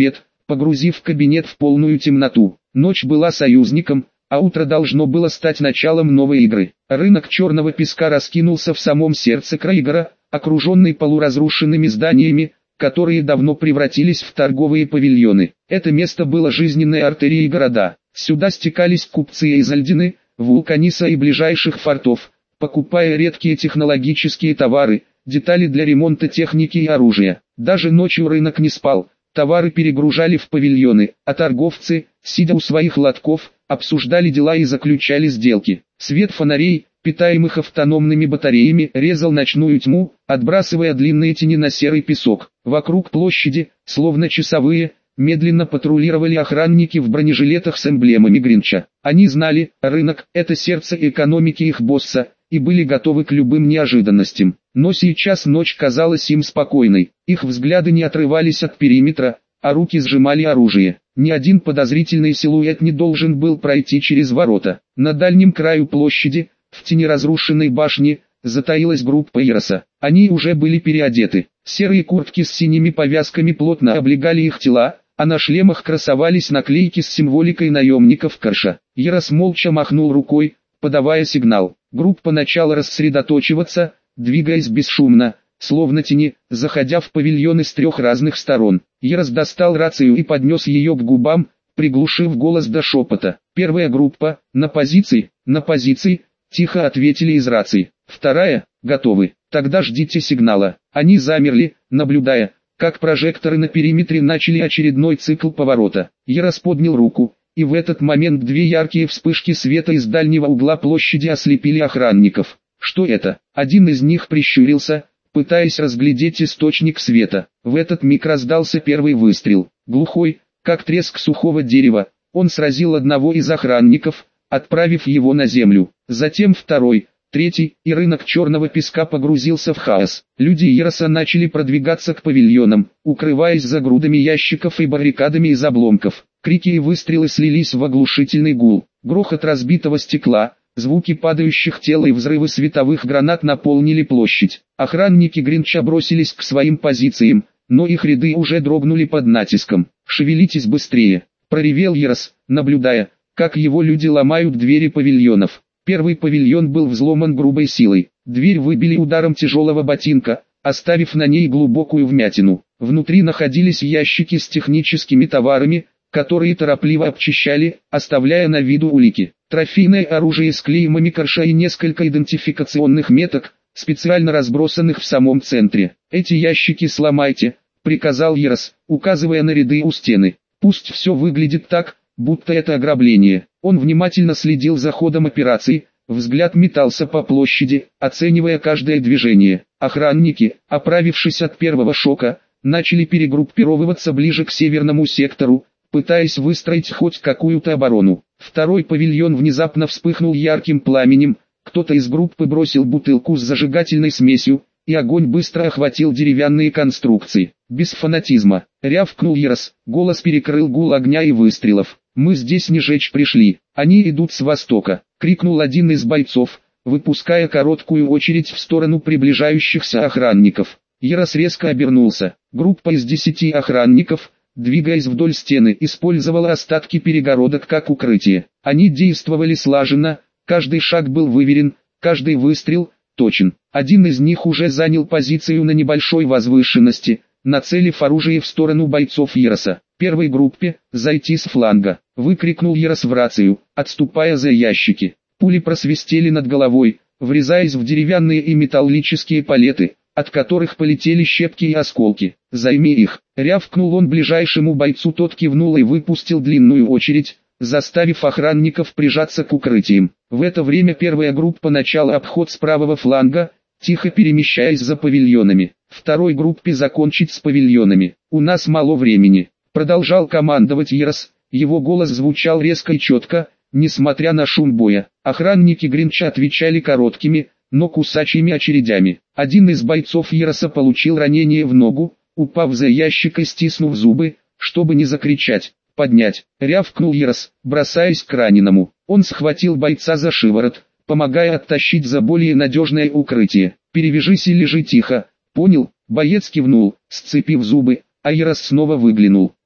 A: погрузив кабинет в полную темноту. Ночь была союзником, а утро должно было стать началом новой игры. Рынок черного песка раскинулся в самом сердце Крейгора, окруженный полуразрушенными зданиями, которые давно превратились в торговые павильоны. Это место было жизненной артерией города. Сюда стекались купцы из Альдины, Вулканиса и ближайших фортов, покупая редкие технологические товары, детали для ремонта техники и оружия. Даже ночью рынок не спал, товары перегружали в павильоны, а торговцы, сидя у своих лотков, обсуждали дела и заключали сделки. Свет фонарей, питаемых автономными батареями, резал ночную тьму, отбрасывая длинные тени на серый песок. Вокруг площади, словно часовые, медленно патрулировали охранники в бронежилетах с эмблемами Гринча. Они знали, рынок – это сердце экономики их босса, и были готовы к любым неожиданностям. Но сейчас ночь казалась им спокойной, их взгляды не отрывались от периметра, а руки сжимали оружие. Ни один подозрительный силуэт не должен был пройти через ворота. На дальнем краю площади, в тени разрушенной башни, затаилась группа Ироса. Они уже были переодеты. Серые куртки с синими повязками плотно облегали их тела, а на шлемах красовались наклейки с символикой наемников Карша. Ирос молча махнул рукой, подавая сигнал. Группа начала рассредоточиваться, двигаясь бесшумно, словно тени, заходя в павильоны с трех разных сторон. Ирос достал рацию и поднес ее к губам, приглушив голос до шепота. Первая группа, на позиции, на позиции, тихо ответили из рации. Вторая, готовы, тогда ждите сигнала. Они замерли, наблюдая, как прожекторы на периметре начали очередной цикл поворота. Ирос поднял руку, и в этот момент две яркие вспышки света из дальнего угла площади ослепили охранников. Что это? Один из них прищурился, пытаясь разглядеть источник света. В этот миг раздался первый выстрел. Глухой, как треск сухого дерева, он сразил одного из охранников, отправив его на землю. Затем второй, третий, и рынок черного песка погрузился в хаос. Люди Ироса начали продвигаться к павильонам, укрываясь за грудами ящиков и баррикадами из обломков. Крики и выстрелы слились в оглушительный гул. Грохот разбитого стекла, звуки падающих тел и взрывы световых гранат наполнили площадь. Охранники Гринча бросились к своим позициям, но их ряды уже дрогнули под натиском. «Шевелитесь быстрее!» – проревел Ирос, наблюдая, как его люди ломают двери павильонов. Первый павильон был взломан грубой силой. Дверь выбили ударом тяжелого ботинка, оставив на ней глубокую вмятину. Внутри находились ящики с техническими товарами, которые торопливо обчищали, оставляя на виду улики. Трофейное оружие с клеймами Карша и несколько идентификационных меток, специально разбросанных в самом центре. «Эти ящики сломайте», — приказал Ирос, указывая на ряды у стены. «Пусть все выглядит так, будто это ограбление». Он внимательно следил за ходом операции, взгляд метался по площади, оценивая каждое движение. Охранники, оправившись от первого шока, начали перегруппировываться ближе к северному сектору, пытаясь выстроить хоть какую-то оборону. Второй павильон внезапно вспыхнул ярким пламенем, кто-то из группы бросил бутылку с зажигательной смесью, и огонь быстро охватил деревянные конструкции. Без фанатизма, рявкнул Ирос, голос перекрыл гул огня и выстрелов. «Мы здесь не жечь пришли, они идут с востока», — крикнул один из бойцов, выпуская короткую очередь в сторону приближающихся охранников. Ирос резко обернулся. Группа из десяти охранников, двигаясь вдоль стены, использовала остатки перегородок как укрытие. Они действовали слаженно, каждый шаг был выверен, каждый выстрел точен. Один из них уже занял позицию на небольшой возвышенности, нацелив оружие в сторону бойцов Ироса. «Первой группе, зайти с фланга», — выкрикнул Ирос в рацию, отступая за ящики. Пули просвистели над головой, врезаясь в деревянные и металлические палеты, от которых полетели щепки и осколки. «Займи их», — рявкнул он ближайшему бойцу, тот кивнул и выпустил длинную очередь, заставив охранников прижаться к укрытиям. В это время первая группа начала обход с правого фланга, тихо перемещаясь за павильонами. Второй группе закончить с павильонами. «У нас мало времени», — продолжал командовать Ирос, его голос звучал резко и четко, несмотря на шум боя. Охранники Гринча отвечали короткими, но кусачими очередями. Один из бойцов Ироса получил ранение в ногу, упав за ящик и стиснув зубы, чтобы не закричать. «Поднять!» — рявкнул Ирос, бросаясь к раненому. Он схватил бойца за шиворот, помогая оттащить за более надежное укрытие. «Перевяжись и лежи тихо, понял?» Боец кивнул, сцепив зубы, а Ирос снова выглянул.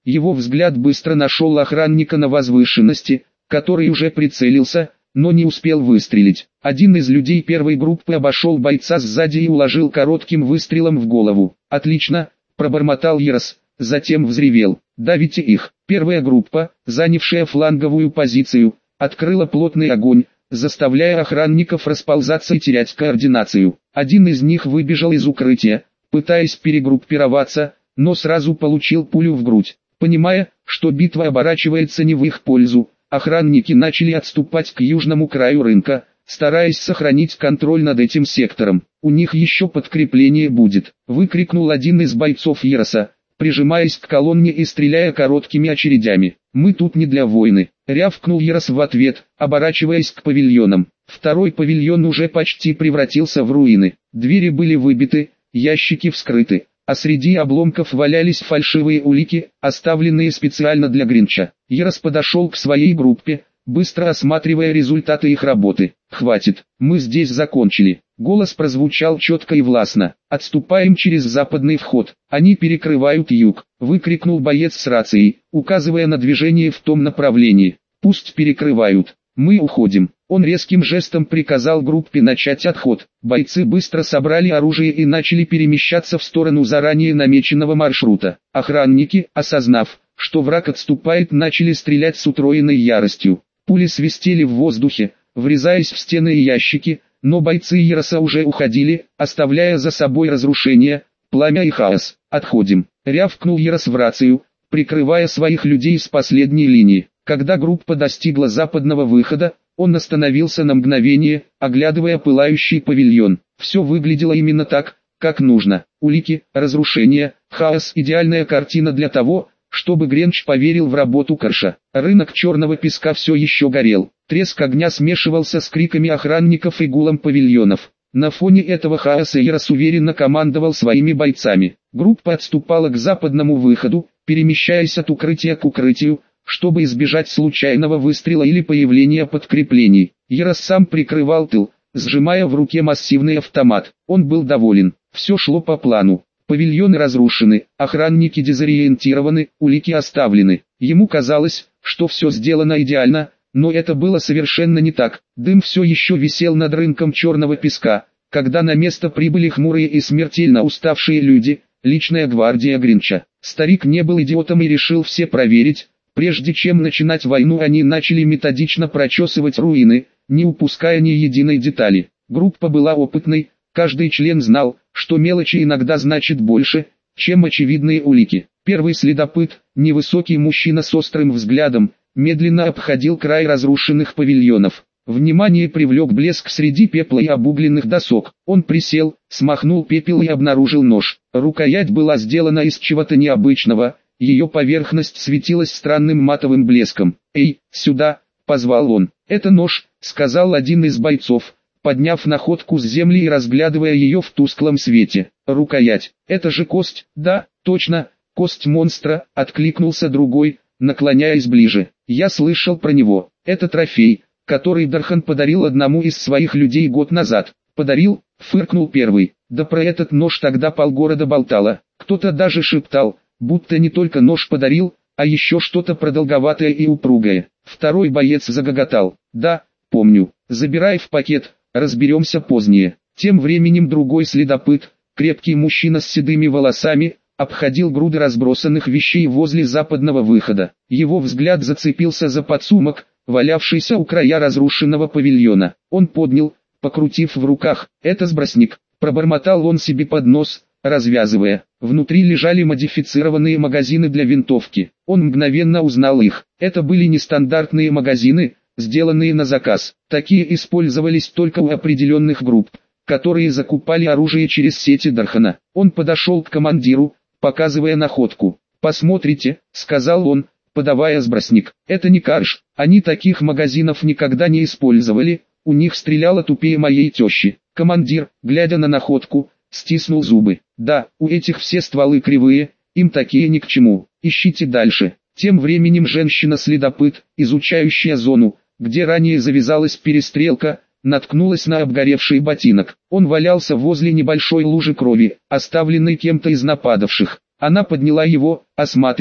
A: Его взгляд быстро нашел охранника на возвышенности, который уже прицелился, но не успел выстрелить. Один из людей первой группы обошел бойца сзади и уложил коротким выстрелом в голову. «Отлично!» – пробормотал Ярос, затем взревел. «Давите их!» Первая группа, занявшая фланговую позицию, открыла плотный огонь, заставляя охранников расползаться и терять координацию. Один из них выбежал из укрытия, пытаясь перегруппироваться, но сразу получил пулю в грудь. Понимая, что битва оборачивается не в их пользу, охранники начали отступать к южному краю рынка, стараясь сохранить контроль над этим сектором. «У них еще подкрепление будет», — выкрикнул один из бойцов Яроса, прижимаясь к колонне и стреляя короткими очередями. «Мы тут не для войны», — рявкнул Ярос в ответ, оборачиваясь к павильонам. Второй павильон уже почти превратился в руины. Двери были выбиты, ящики вскрыты, а среди обломков валялись фальшивые улики, оставленные специально для Гринча. Ярос подошел к своей группе, быстро осматривая результаты их работы. «Хватит, мы здесь закончили». Голос прозвучал четко и властно. «Отступаем через западный вход, они перекрывают юг», — выкрикнул боец с рацией, указывая на движение в том направлении. «Пусть перекрывают, мы уходим». Он резким жестом приказал группе начать отход. Бойцы быстро собрали оружие и начали перемещаться в сторону заранее намеченного маршрута. Охранники, осознав, что враг отступает, начали стрелять с утроенной яростью. Пули свистели в воздухе, врезаясь в стены и ящики, но бойцы Яроса уже уходили, оставляя за собой разрушения, пламя и хаос. «Отходим», — рявкнул Ярос в рацию, прикрывая своих людей с последней линии. Когда группа достигла западного выхода, он остановился на мгновение, оглядывая пылающий павильон. Все выглядело именно так, как нужно. Улики, разрушения, хаос – идеальная картина для того, чтобы Гринч поверил в работу Карша. Рынок черного песка все еще горел. Треск огня смешивался с криками охранников и гулом павильонов. На фоне этого хаоса Ярос уверенно командовал своими бойцами. Группа отступала к западному выходу, перемещаясь от укрытия к укрытию, чтобы избежать случайного выстрела или появления подкреплений. Ярос сам прикрывал тыл, сжимая в руке массивный автомат. Он был доволен. Все шло по плану. Павильоны разрушены, охранники дезориентированы, улики оставлены. Ему казалось, что все сделано идеально, но это было совершенно не так. Дым все еще висел над рынком черного песка, когда на место прибыли хмурые и смертельно уставшие люди, личная гвардия Гринча. Старик не был идиотом и решил все проверить. Прежде чем начинать войну, они начали методично прочесывать руины, не упуская ни единой детали. Группа была опытной, каждый член знал, что мелочи иногда значит больше, чем очевидные улики. Первый следопыт, невысокий мужчина с острым взглядом, медленно обходил край разрушенных павильонов. Внимание привлек блеск среди пепла и обугленных досок. Он присел, смахнул пепел и обнаружил нож. Рукоять была сделана из чего-то необычного. Ее поверхность светилась странным матовым блеском. «Эй, сюда!» — позвал он. «Это нож», — сказал один из бойцов, подняв находку с земли и разглядывая ее в тусклом свете. «Рукоять. Это же кость?» «Да, точно, кость монстра», — откликнулся другой, наклоняясь ближе. «Я слышал про него. Это трофей, который Дархан подарил одному из своих людей год назад». «Подарил?» — фыркнул первый. «Да про этот нож тогда полгорода болтало. Кто-то даже шептал, будто не только нож подарил, а еще что-то продолговатое и упругое». Второй боец загоготал. «Да, помню. Забирай в пакет, разберемся позднее». Тем временем другой следопыт, крепкий мужчина с седыми волосами, обходил груды разбросанных вещей возле западного выхода. Его взгляд зацепился за подсумок, валявшийся у края разрушенного павильона. Он поднял, покрутив в руках. «Это сбросник», — пробормотал он себе под нос, развязывая. Внутри лежали модифицированные магазины для винтовки. Он мгновенно узнал их. Это были нестандартные магазины, сделанные на заказ. Такие использовались только у определенных групп, которые закупали оружие через сети Дархана. Он подошел к командиру, показывая находку. «Посмотрите», — сказал он, подавая сбросник. «Это не Карш, они таких магазинов никогда не использовали, у них стреляла тупее моей тещи». Командир, глядя на находку, стиснул зубы. «Да, у этих все стволы кривые, им такие ни к чему, ищите дальше». Тем временем женщина-следопыт, изучающая зону, где ранее завязалась перестрелка, наткнулась на обгоревший ботинок. Он валялся возле небольшой лужи крови, оставленной кем-то из нападавших. Она подняла его, осматривая,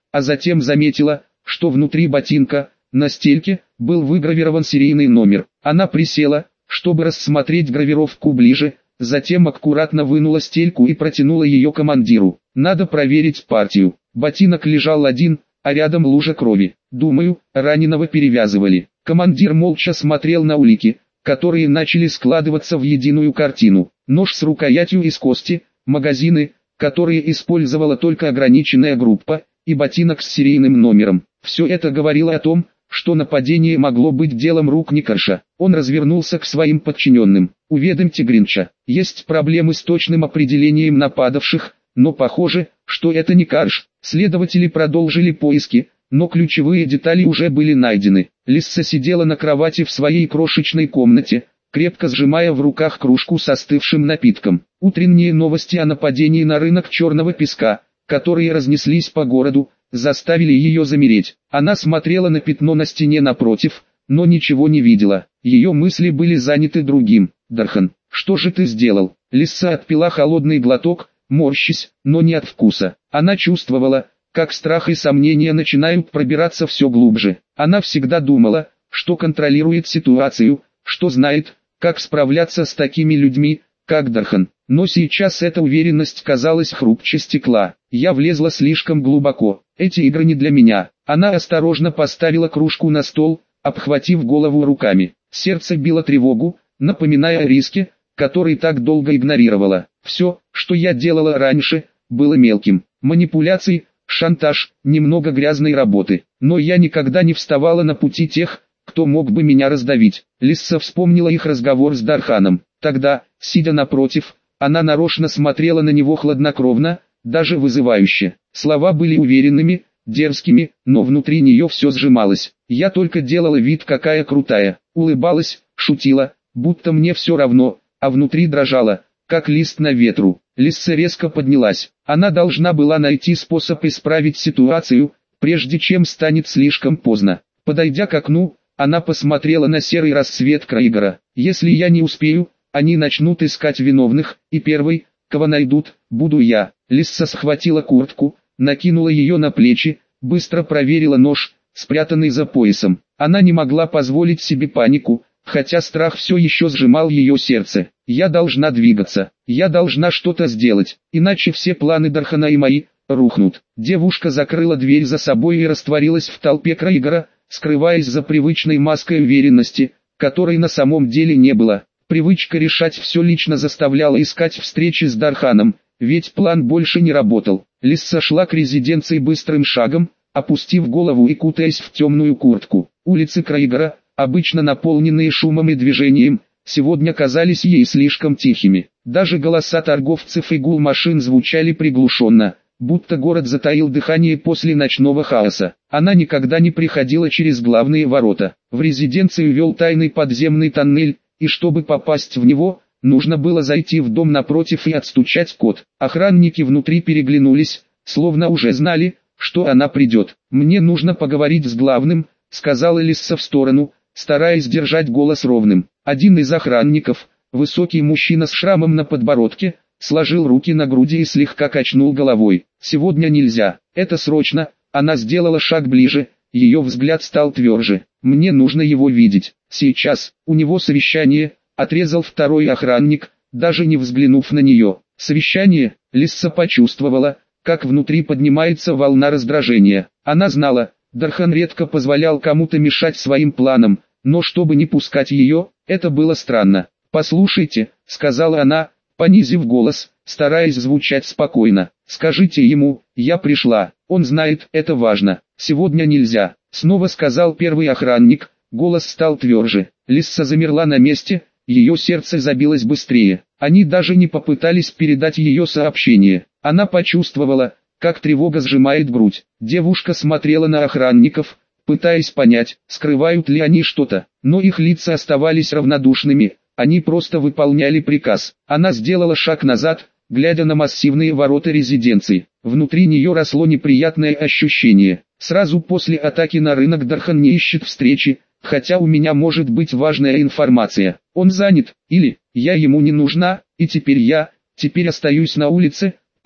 A: а затем заметила, что внутри ботинка, на стельке, был выгравирован серийный номер. Она присела, чтобы рассмотреть гравировку ближе, затем аккуратно вынула стельку и протянула ее командиру. «Надо проверить партию». Ботинок лежал один, а рядом лужа крови. «Думаю, раненого перевязывали». Командир молча смотрел на улики, которые начали складываться в единую картину. Нож с рукоятью из кости, магазины, которые использовала только ограниченная группа, и ботинок с серийным номером. Все это говорило о том, что нападение могло быть делом рук Никарша. Он развернулся к своим подчиненным. «Уведомьте Гринча, есть проблемы с точным определением нападавших, но похоже, что это Никарш». Следователи продолжили поиски, но ключевые детали уже были найдены. Лисса сидела на кровати в своей крошечной комнате, крепко сжимая в руках кружку с остывшим напитком. Утренние новости о нападении на рынок черного песка, которые разнеслись по городу, заставили ее замереть. Она смотрела на пятно на стене напротив, но ничего не видела. Ее мысли были заняты другим. «Дархан, что же ты сделал?» Лисса отпила холодный глоток, морщись, но не от вкуса. Она чувствовала, как страх и сомнения начинают пробираться все глубже. Она всегда думала, что контролирует ситуацию, что знает, как справляться с такими людьми, как Дархан. Но сейчас эта уверенность казалась хрупче стекла. Я влезла слишком глубоко. Эти игры не для меня. Она осторожно поставила кружку на стол, обхватив голову руками. Сердце било тревогу, напоминая о риске, который так долго игнорировала. Все, что я делала раньше, было мелким. Манипуляции, шантаж, немного грязной работы. Но я никогда не вставала на пути тех, кто мог бы меня раздавить. Лисса вспомнила их разговор с Дарханом. Тогда, сидя напротив, она нарочно смотрела на него хладнокровно, даже вызывающе. Слова были уверенными, дерзкими, но внутри нее все сжималось. Я только делала вид, какая крутая, улыбалась, шутила, будто мне все равно, а внутри дрожала, как лист на ветру. Лисса резко поднялась. Она должна была найти способ исправить ситуацию, прежде чем станет слишком поздно. Подойдя к окну, она посмотрела на серый рассвет Краигора. «Если я не успею, они начнут искать виновных, и первый, кого найдут, буду я». Лисса схватила куртку, накинула ее на плечи, быстро проверила нож, спрятанный за поясом. Она не могла позволить себе панику, хотя страх все еще сжимал ее сердце. «Я должна двигаться, я должна что-то сделать, иначе все планы Дархана и мои рухнут». Девушка закрыла дверь за собой и растворилась в толпе Краигора, скрываясь за привычной маской уверенности, которой на самом деле не было. Привычка решать все лично заставляла искать встречи с Дарханом, ведь план больше не работал. Лисса шла к резиденции быстрым шагом, опустив голову и кутаясь в темную куртку. Улицы Краигора, обычно наполненные шумом и движением, сегодня казались ей слишком тихими. Даже голоса торговцев и гул машин звучали приглушенно, будто город затаил дыхание после ночного хаоса. Она никогда не приходила через главные ворота. В резиденцию вел тайный подземный тоннель, и чтобы попасть в него, нужно было зайти в дом напротив и отстучать код. Охранники внутри переглянулись, словно уже знали, что она придет. «Мне нужно поговорить с главным», — сказала Лисса в сторону, стараясь держать голос ровным. Один из охранников, высокий мужчина с шрамом на подбородке, сложил руки на груди и слегка качнул головой. «Сегодня нельзя, это срочно». Она сделала шаг ближе, ее взгляд стал тверже. «Мне нужно его видеть. Сейчас, у него совещание», — отрезал второй охранник, даже не взглянув на нее. «Совещание?» Лисса почувствовала, как внутри поднимается волна раздражения. Она знала, Дархан редко позволял кому-то мешать своим планам, но чтобы не пускать ее, это было странно. «Послушайте», — сказала она, понизив голос, стараясь звучать спокойно. «Скажите ему, я пришла, он знает, это важно. Сегодня нельзя», — снова сказал первый охранник, голос стал тверже. Лисса замерла на месте, ее сердце забилось быстрее. Они даже не попытались передать ее сообщение. Она почувствовала, как тревога сжимает грудь. Девушка смотрела на охранников, пытаясь понять, скрывают ли они что-то, но их лица оставались равнодушными. Они просто выполняли приказ. Она сделала шаг назад, глядя на массивные ворота резиденции. Внутри нее росло неприятное ощущение. Сразу после атаки на рынок Дархан не ищет встречи, хотя у меня может быть важная информация. Он занят, или я ему не нужна, и теперь я, теперь остаюсь на улице,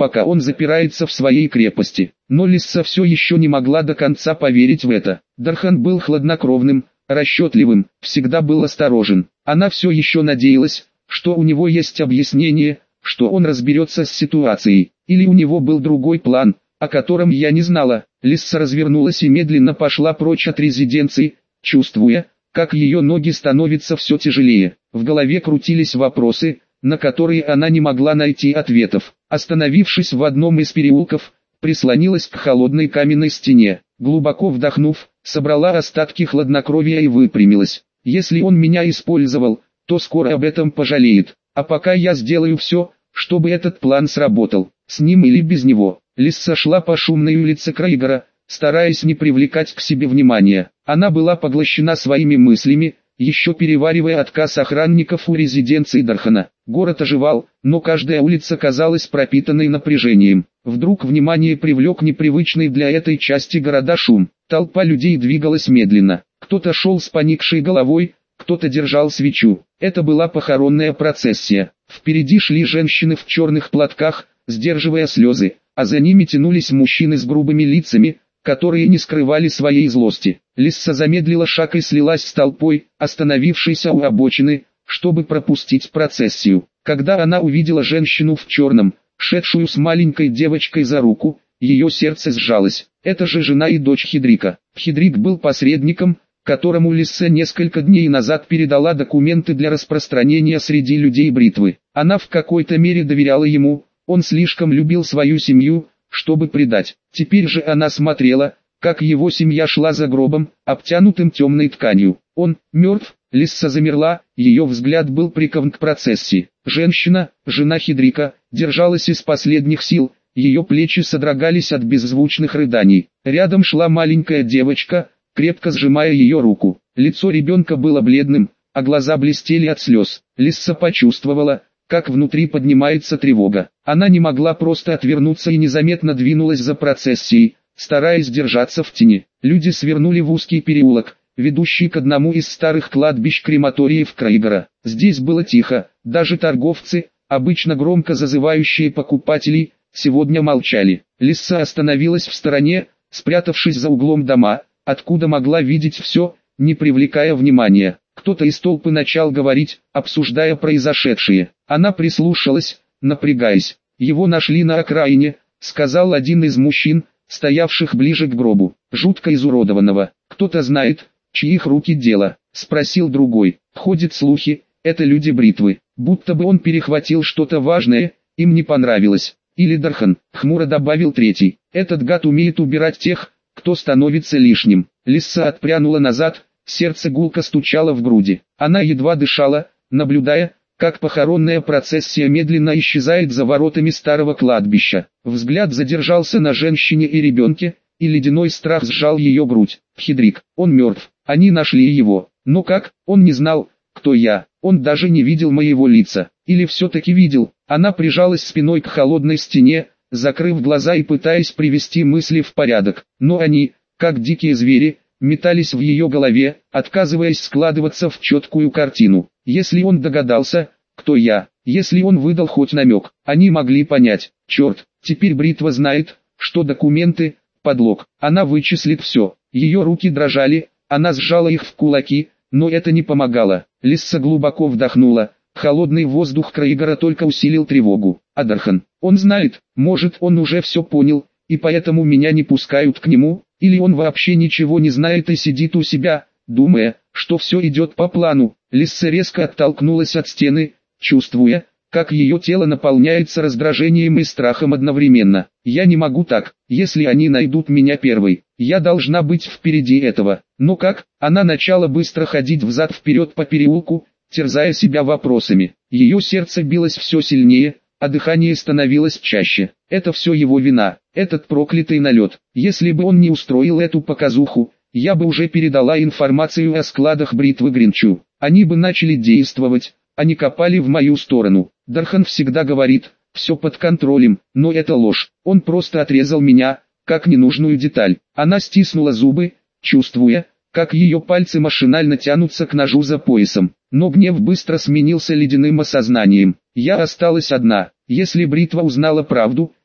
A: пока он запирается в своей крепости. Но Лисса все еще не могла до конца поверить в это. Дархан был хладнокровным, расчетливым, всегда был осторожен. Она все еще надеялась, что у него есть объяснение, что он разберется с ситуацией, или у него был другой план, о котором я не знала. Лисса развернулась и медленно пошла прочь от резиденции, чувствуя, как ее ноги становятся все тяжелее. В голове крутились вопросы, на которые она не могла найти ответов. Остановившись в одном из переулков, прислонилась к холодной каменной стене. Глубоко вдохнув, собрала остатки хладнокровия и выпрямилась. Если он меня использовал, то скоро об этом пожалеет. А пока я сделаю все, чтобы этот план сработал, с ним или без него. Лисса шла по шумной улице Крейгора, стараясь не привлекать к себе внимания. Она была поглощена своими мыслями, еще переваривая отказ охранников у резиденции Дархана. Город оживал, но каждая улица казалась пропитанной напряжением. Вдруг внимание привлек непривычный для этой части города шум. Толпа людей двигалась медленно. Кто-то шел с поникшей головой, кто-то держал свечу. Это была похоронная процессия. Впереди шли женщины в черных платках, сдерживая слезы, а за ними тянулись мужчины с грубыми лицами, которые не скрывали своей злости. Лисса замедлила шаг и слилась с толпой, остановившейся у обочины, чтобы пропустить процессию. Когда она увидела женщину в черном, шедшую с маленькой девочкой за руку, ее сердце сжалось. Это же жена и дочь Хидрика. Хидрик был посредником, которому Лисса несколько дней назад передала документы для распространения среди людей бритвы. Она в какой-то мере доверяла ему, он слишком любил свою семью, чтобы предать. Теперь же она смотрела, как его семья шла за гробом, обтянутым темной тканью. Он мертв. Лисса замерла, ее взгляд был прикован к процессии. Женщина, жена Хидрика, держалась из последних сил, ее плечи содрогались от беззвучных рыданий. Рядом шла маленькая девочка, крепко сжимая ее руку. Лицо ребенка было бледным, а глаза блестели от слез. Лисса почувствовала, как внутри поднимается тревога. Она не могла просто отвернуться и незаметно двинулась за процессией, стараясь держаться в тени. Люди свернули в узкий переулок, ведущий к одному из старых кладбищ-крематориев Крейгора. Здесь было тихо, даже торговцы, обычно громко зазывающие покупателей, сегодня молчали. Лисса остановилась в стороне, спрятавшись за углом дома, откуда могла видеть все, не привлекая внимания. Кто-то из толпы начал говорить, обсуждая произошедшее. Она прислушалась, напрягаясь. «Его нашли на окраине», — сказал один из мужчин, стоявших ближе к гробу, жутко изуродованного. «Кто-то знает, чьих руки дело?» — спросил другой. «Ходят слухи, это люди бритвы, будто бы он перехватил что-то важное, им не понравилось. Или Дархан», — хмуро добавил третий. «Этот гад умеет убирать тех, кто становится лишним». Лисса отпрянула назад, сердце гулко стучало в груди. Она едва дышала, наблюдая, как похоронная процессия медленно исчезает за воротами старого кладбища. Взгляд задержался на женщине и ребенке, и ледяной страх сжал ее грудь. Хидрик, он мертв, они нашли его. Но как? Он не знал, кто я, он даже не видел моего лица. Или все-таки видел? Она прижалась спиной к холодной стене, закрыв глаза и пытаясь привести мысли в порядок. Но они, как дикие звери, метались в ее голове, отказываясь складываться в четкую картину. Если он догадался, кто я, если он выдал хоть намек, они могли понять. Черт, теперь бритва знает, что документы – подлог. Она вычислит все. Ее руки дрожали, она сжала их в кулаки, но это не помогало. Лисса глубоко вдохнула. Холодный воздух Крейгора только усилил тревогу. А Дархан, он знает, может он уже все понял, и поэтому меня не пускают к нему, или он вообще ничего не знает и сидит у себя, думая, что все идет по плану. Лисса резко оттолкнулась от стены, чувствуя, как ее тело наполняется раздражением и страхом одновременно. Я не могу так, если они найдут меня первой. Я должна быть впереди этого. Но как? Она начала быстро ходить взад-вперед по переулку, терзая себя вопросами. Ее сердце билось все сильнее, а дыхание становилось чаще. Это все его вина, этот проклятый налет. Если бы он не устроил эту показуху, я бы уже передала информацию о складах бритвы Гринчу. Они бы начали действовать, а не копали в мою сторону. Дархан всегда говорит, все под контролем, но это ложь. Он просто отрезал меня, как ненужную деталь. Она стиснула зубы, чувствуя, как ее пальцы машинально тянутся к ножу за поясом. Но гнев быстро сменился ледяным осознанием. Я осталась одна. Если бритва узнала правду,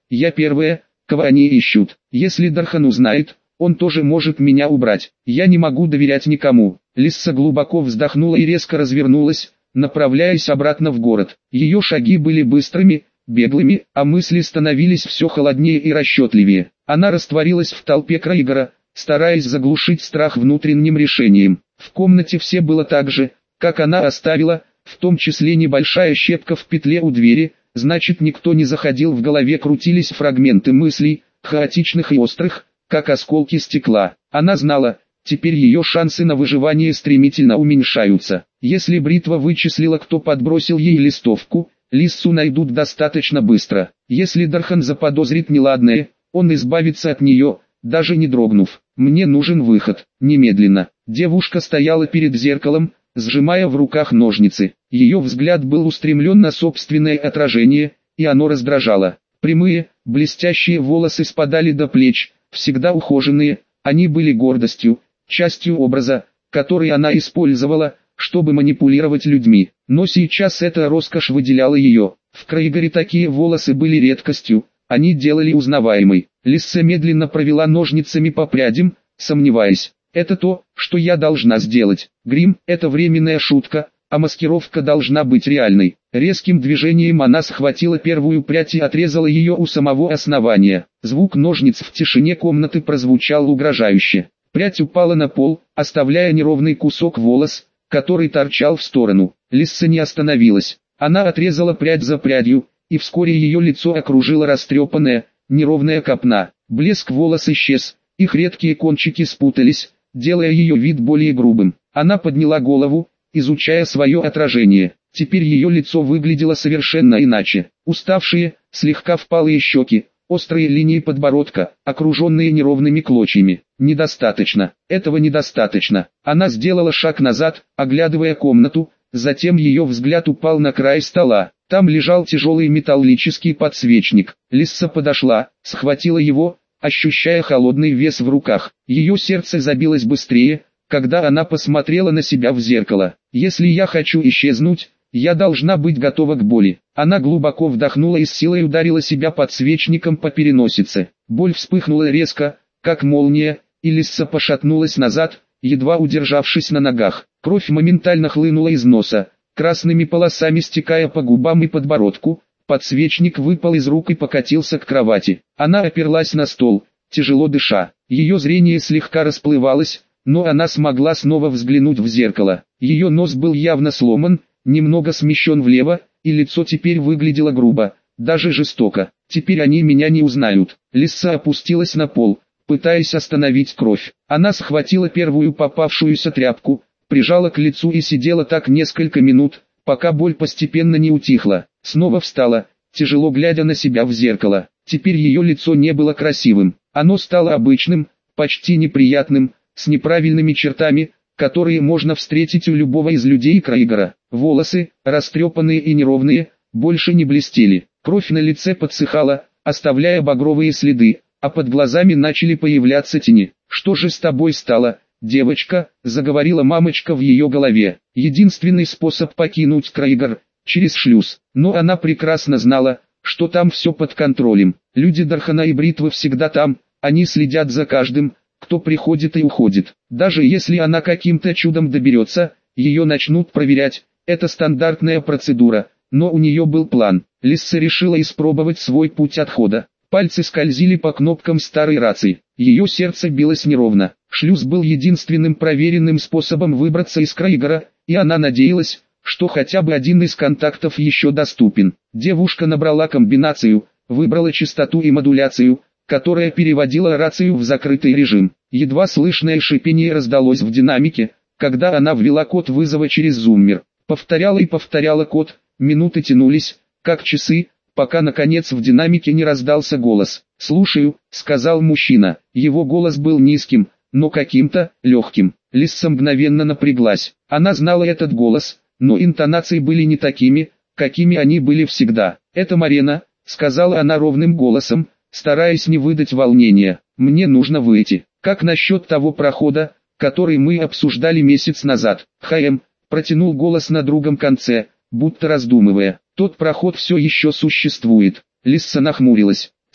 A: Я первая, кого они ищут. Если Дархан узнает, он тоже может меня убрать. Я не могу доверять никому». Лисса глубоко вздохнула и резко развернулась, направляясь обратно в город. Ее шаги были быстрыми, беглыми, а мысли становились все холоднее и расчетливее. Она растворилась в толпе Крейгера, стараясь заглушить страх внутренним решением. В комнате все было так же, как она оставила, в том числе небольшая щепка в петле у двери, значит никто не заходил, в голове крутились фрагменты мыслей, хаотичных и острых, как осколки стекла. Она знала, теперь ее шансы на выживание стремительно уменьшаются. Если бритва вычислила, кто подбросил ей листовку, Лиссу найдут достаточно быстро. Если Дархан заподозрит неладное, он избавится от нее, даже не дрогнув. «Мне нужен выход, немедленно». Девушка стояла перед зеркалом, сжимая в руках ножницы. Ее взгляд был устремлен на собственное отражение, и оно раздражало. Прямые, блестящие волосы спадали до плеч, всегда ухоженные, они были гордостью, частью образа, который она использовала, чтобы манипулировать людьми. Но сейчас эта роскошь выделяла ее. В Крейгере такие волосы были редкостью, они делали узнаваемой. Лисса медленно провела ножницами по прядям, сомневаясь. «Это то, что я должна сделать. Грим – это временная шутка, а маскировка должна быть реальной». Резким движением она схватила первую прядь и отрезала ее у самого основания. Звук ножниц в тишине комнаты прозвучал угрожающе. Прядь упала на пол, оставляя неровный кусок волос, который торчал в сторону. Лисса не остановилась. Она отрезала прядь за прядью, и вскоре ее лицо окружила растрепанная, неровная копна. Блеск волос исчез, их редкие кончики спутались, делая ее вид более грубым. Она подняла голову, изучая свое отражение. Теперь ее лицо выглядело совершенно иначе. Уставшие, слегка впалые щеки, острые линии подбородка, окруженные неровными клочьями. Недостаточно, этого недостаточно. Она сделала шаг назад, оглядывая комнату, затем ее взгляд упал на край стола. Там лежал тяжелый металлический подсвечник. Лисса подошла, схватила его, ощущая холодный вес в руках. Ее сердце забилось быстрее, когда она посмотрела на себя в зеркало. «Если я хочу исчезнуть, я должна быть готова к боли». Она глубоко вдохнула и с силой ударила себя подсвечником по переносице. Боль вспыхнула резко, как молния, и Лисса пошатнулась назад, едва удержавшись на ногах. Кровь моментально хлынула из носа, красными полосами стекая по губам и подбородку. Подсвечник выпал из рук и покатился к кровати. Она оперлась на стол, тяжело дыша. Ее зрение слегка расплывалось, но она смогла снова взглянуть в зеркало. Ее нос был явно сломан, немного смещен влево, и лицо теперь выглядело грубо, даже жестоко. «Теперь они меня не узнают». Лисса опустилась на пол, пытаясь остановить кровь. Она схватила первую попавшуюся тряпку, прижала к лицу и сидела так несколько минут, пока боль постепенно не утихла. Снова встала, тяжело глядя на себя в зеркало. Теперь ее лицо не было красивым. Оно стало обычным, почти неприятным, с неправильными чертами, которые можно встретить у любого из людей Крейгера. Волосы, растрепанные и неровные, больше не блестели. Кровь на лице подсыхала, оставляя багровые следы, а под глазами начали появляться тени. «Что же с тобой стало, девочка?» – заговорила мамочка в ее голове. Единственный способ покинуть Крейгер – через шлюз. Но она прекрасно знала, что там все под контролем. Люди Дархана и Бритвы всегда там, они следят за каждым, кто приходит и уходит. Даже если она каким-то чудом доберется, ее начнут проверять. Это стандартная процедура, но у нее был план. Лисса решила испробовать свой путь отхода. Пальцы скользили по кнопкам старой рации. Ее сердце билось неровно. Шлюз был единственным проверенным способом выбраться из Крейгера, и она надеялась, что хотя бы один из контактов еще доступен. Девушка набрала комбинацию, выбрала частоту и модуляцию, которая переводила рацию в закрытый режим. Едва слышное шипение раздалось в динамике, когда она ввела код вызова через зуммер. Повторяла и повторяла код, минуты тянулись, как часы, пока наконец в динамике не раздался голос. «Слушаю», — сказал мужчина. Его голос был низким, но каким-то легким. Лисса мгновенно напряглась. Она знала этот голос, но интонации были не такими, какими они были всегда. «Это Марена», — сказала она ровным голосом, стараясь не выдать волнения. «Мне нужно выйти. Как насчет того прохода, который мы обсуждали месяц назад?» «Хэм», — протянул голос на другом конце, будто раздумывая. «Тот проход все еще существует». Лисса нахмурилась.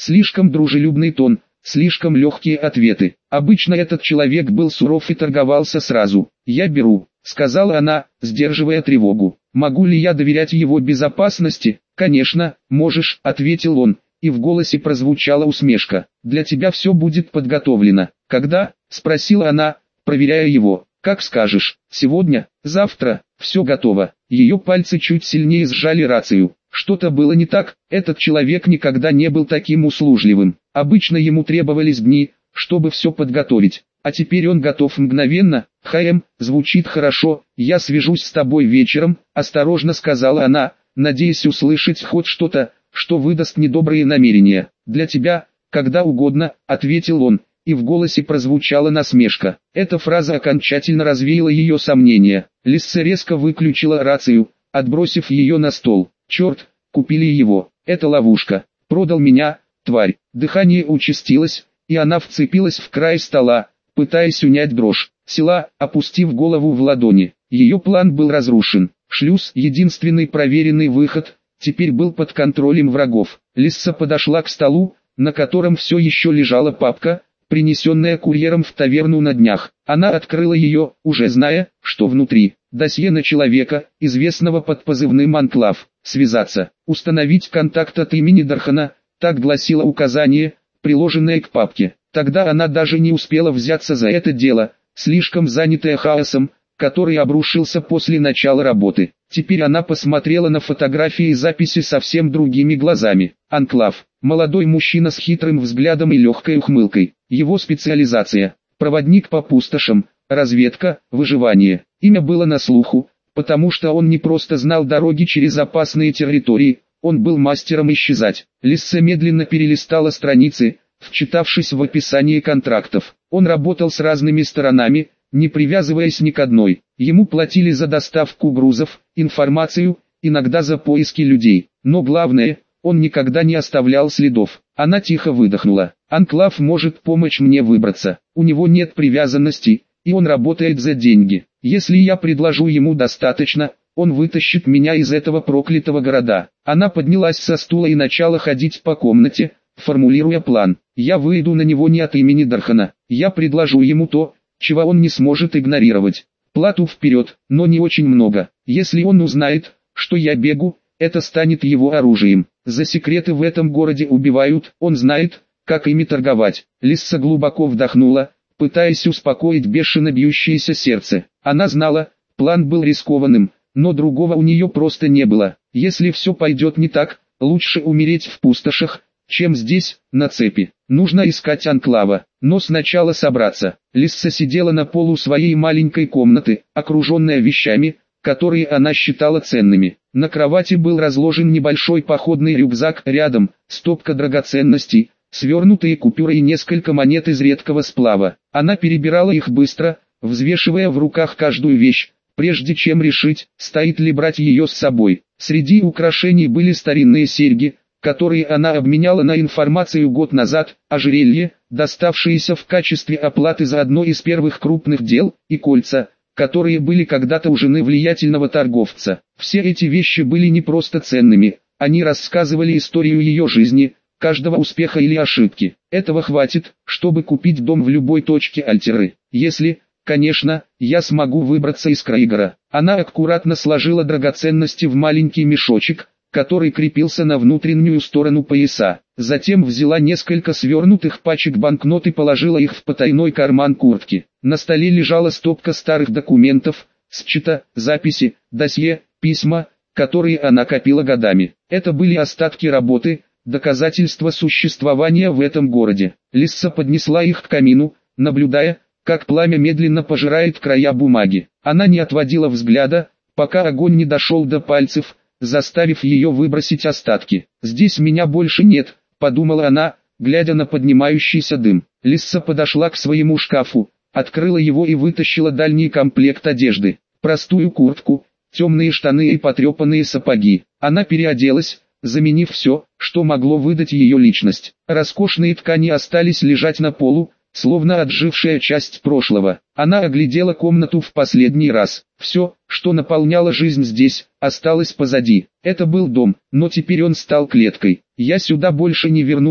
A: Слишком дружелюбный тон, слишком легкие ответы. Обычно этот человек был суров и торговался сразу. «Я беру», — сказала она, сдерживая тревогу. «Могу ли я доверять его безопасности?» «Конечно, можешь», — ответил он, и в голосе прозвучала усмешка. «Для тебя все будет подготовлено». «Когда?» — спросила она, проверяя его. «Как скажешь. Сегодня, завтра, все готово». Ее пальцы чуть сильнее сжали рацию. Что-то было не так, этот человек никогда не был таким услужливым. Обычно ему требовались дни, чтобы все подготовить. А теперь он готов мгновенно. «Хэм, звучит хорошо, я свяжусь с тобой вечером», — осторожно сказала она, надеясь услышать хоть что-то, что выдаст недобрые намерения. «Для тебя, когда угодно», — ответил он, и в голосе прозвучала насмешка. Эта фраза окончательно развеяла ее сомнения. Лисса резко выключила рацию, отбросив ее на стол. «Черт, купили его, это ловушка, продал меня, тварь». Дыхание участилось, и она вцепилась в край стола, пытаясь унять дрожь. Села, опустив голову в ладони. Ее план был разрушен. Шлюз, единственный проверенный выход, теперь был под контролем врагов. Лисса подошла к столу, на котором все еще лежала папка, принесенная курьером в таверну на днях. Она открыла ее, уже зная, что внутри. Досье на человека, известного под позывным «Анклав». Связаться, установить контакт от имени Дархана, так гласило указание, приложенное к папке. Тогда она даже не успела взяться за это дело, слишком занятая хаосом, который обрушился после начала работы. Теперь она посмотрела на фотографии и записи совсем другими глазами. Анклав. Молодой мужчина с хитрым взглядом и легкой ухмылкой. Его специализация. Проводник по пустошам, разведка, выживание. Имя было на слуху, потому что он не просто знал дороги через опасные территории, он был мастером исчезать. Лисса медленно перелистала страницы, вчитавшись в описание контрактов. Он работал с разными сторонами, не привязываясь ни к одной. Ему платили за доставку грузов, информацию, иногда за поиски людей. Но главное, он никогда не оставлял следов. Она тихо выдохнула. «Анклав может помочь мне выбраться. У него нет привязанности, и он работает за деньги. Если я предложу ему достаточно, он вытащит меня из этого проклятого города». Она поднялась со стула и начала ходить по комнате, формулируя план. «Я выйду на него не от имени Дархана. Я предложу ему то, чего он не сможет игнорировать. Плату вперед, но не очень много. Если он узнает, что я бегу, это станет его оружием. За секреты в этом городе убивают, он знает, как ими торговать». Лисса глубоко вдохнула, пытаясь успокоить бешено бьющееся сердце. Она знала, план был рискованным, но другого у нее просто не было. Если все пойдет не так, лучше умереть в пустошах, чем здесь, на цепи. Нужно искать Анклава, но сначала собраться. Лисса сидела на полу своей маленькой комнаты, окруженная вещами, которые она считала ценными. На кровати был разложен небольшой походный рюкзак, рядом стопка драгоценностей, свернутые купюры и несколько монет из редкого сплава. Она перебирала их быстро, взвешивая в руках каждую вещь, прежде чем решить, стоит ли брать ее с собой. Среди украшений были старинные серьги, которые она обменяла на информацию год назад, ожерелье, доставшееся в качестве оплаты за одно из первых крупных дел, и кольца, которые были когда-то у жены влиятельного торговца. Все эти вещи были не просто ценными, они рассказывали историю ее жизни, каждого успеха или ошибки. Этого хватит, чтобы купить дом в любой точке Альтеры. Если, конечно, я смогу выбраться из Крейгора. Она аккуратно сложила драгоценности в маленький мешочек, который крепился на внутреннюю сторону пояса. Затем взяла несколько свернутых пачек банкнот и положила их в потайной карман куртки. На столе лежала стопка старых документов, счета, записи, досье, письма, которые она копила годами. Это были остатки работы, доказательства существования в этом городе. Лисса поднесла их к камину, наблюдая, как пламя медленно пожирает края бумаги. Она не отводила взгляда, пока огонь не дошел до пальцев, заставив ее выбросить остатки. «Здесь меня больше нет», — подумала она, глядя на поднимающийся дым. Лисса подошла к своему шкафу, открыла его и вытащила дальний комплект одежды. Простую куртку, темные штаны и потрепанные сапоги. Она переоделась, заменив все, что могло выдать ее личность. Роскошные ткани остались лежать на полу, словно отжившая часть прошлого. Она оглядела комнату в последний раз. Все, что наполняло жизнь здесь, осталось позади. Это был дом, но теперь он стал клеткой. «Я сюда больше не вернусь»,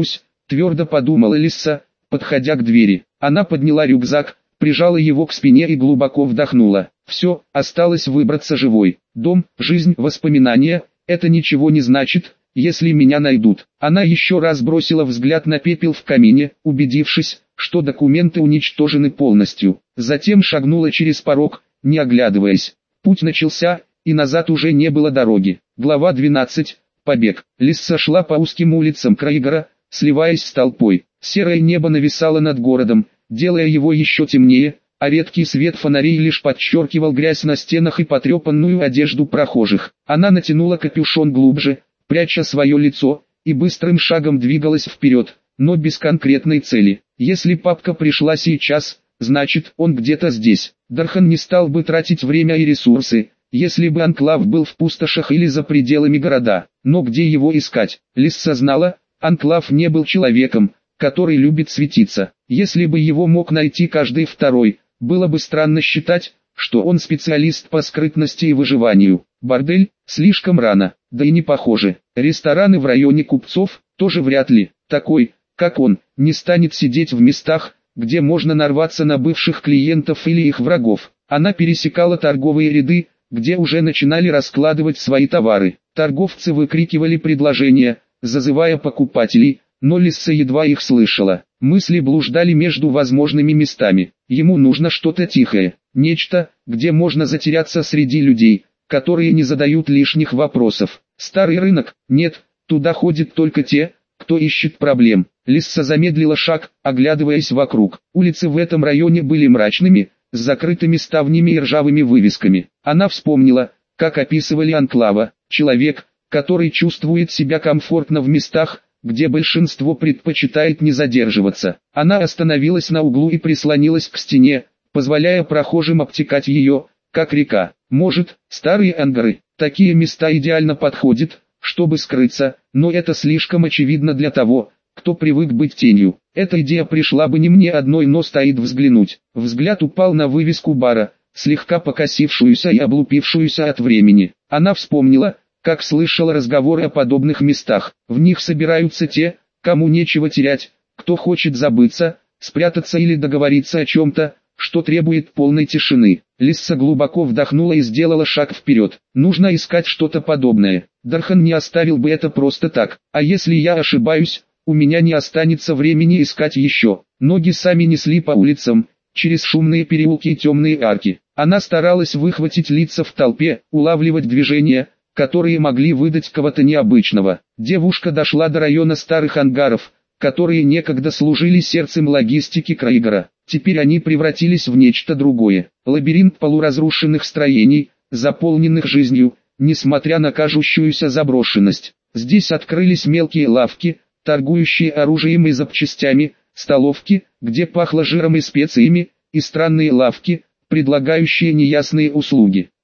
A: твердо подумала Лисса, подходя к двери. Она подняла рюкзак, прижала его к спине и глубоко вдохнула. Все, осталось выбраться живой. Дом, жизнь, воспоминания – это ничего не значит, если меня найдут. Она еще раз бросила взгляд на пепел в камине, убедившись, что документы уничтожены полностью. Затем шагнула через порог, не оглядываясь. Путь начался, и назад уже не было дороги. Глава двенадцать. Побег. Лисса шла по узким улицам Краигора, сливаясь с толпой. Серое небо нависало над городом, делая его еще темнее, а редкий свет фонарей лишь подчеркивал грязь на стенах и потрепанную одежду прохожих. Она натянула капюшон глубже, пряча свое лицо, и быстрым шагом двигалась вперед, но без конкретной цели. Если папка пришла сейчас, значит, он где-то здесь. Дархан не стал бы тратить время и ресурсы, если бы анклав был в пустошах или за пределами города. Но где его искать? Лисса знала, анклав не был человеком, который любит светиться. Если бы его мог найти каждый второй, было бы странно считать, что он специалист по скрытности и выживанию. Бордель? Слишком рано, да и не похоже. Рестораны в районе купцов? Тоже вряд ли. Такой, как он, не станет сидеть в местах, где можно нарваться на бывших клиентов или их врагов. Она пересекала торговые ряды, где уже начинали раскладывать свои товары. Торговцы выкрикивали предложения, зазывая покупателей, но Лисса едва их слышала. Мысли блуждали между возможными местами. Ему нужно что-то тихое, нечто, где можно затеряться среди людей, которые не задают лишних вопросов. Старый рынок? Нет, туда ходят только те, кто ищет проблем. Лисса замедлила шаг, оглядываясь вокруг. Улицы в этом районе были мрачными, с закрытыми ставнями и ржавыми вывесками. Она вспомнила, как описывали анклава: человек, который чувствует себя комфортно в местах, где большинство предпочитает не задерживаться. Она остановилась на углу и прислонилась к стене, позволяя прохожим обтекать ее, как река. Может, старые ангары, такие места идеально подходят, чтобы скрыться, но это слишком очевидно для того, кто привык быть тенью. Эта идея пришла бы не мне одной, но стоит взглянуть. Взгляд упал на вывеску бара, слегка покосившуюся и облупившуюся от времени. Она вспомнила, как слышала разговоры о подобных местах. В них собираются те, кому нечего терять, кто хочет забыться, спрятаться или договориться о чем-то, что требует полной тишины. Лисса глубоко вдохнула и сделала шаг вперед. Нужно искать что-то подобное. Дархан не оставил бы это просто так. А если я ошибаюсь, у меня не останется времени искать еще. Ноги сами несли по улицам, через шумные переулки и темные арки. Она старалась выхватить лица в толпе, улавливать движения, которые могли выдать кого-то необычного. Девушка дошла до района старых ангаров, которые некогда служили сердцем логистики Краигора. Теперь они превратились в нечто другое. Лабиринт полуразрушенных строений, заполненных жизнью, несмотря на кажущуюся заброшенность. Здесь открылись мелкие лавки, торгующие оружием и запчастями, столовки, где пахло жиром и специями, и странные лавки, предлагающие неясные услуги.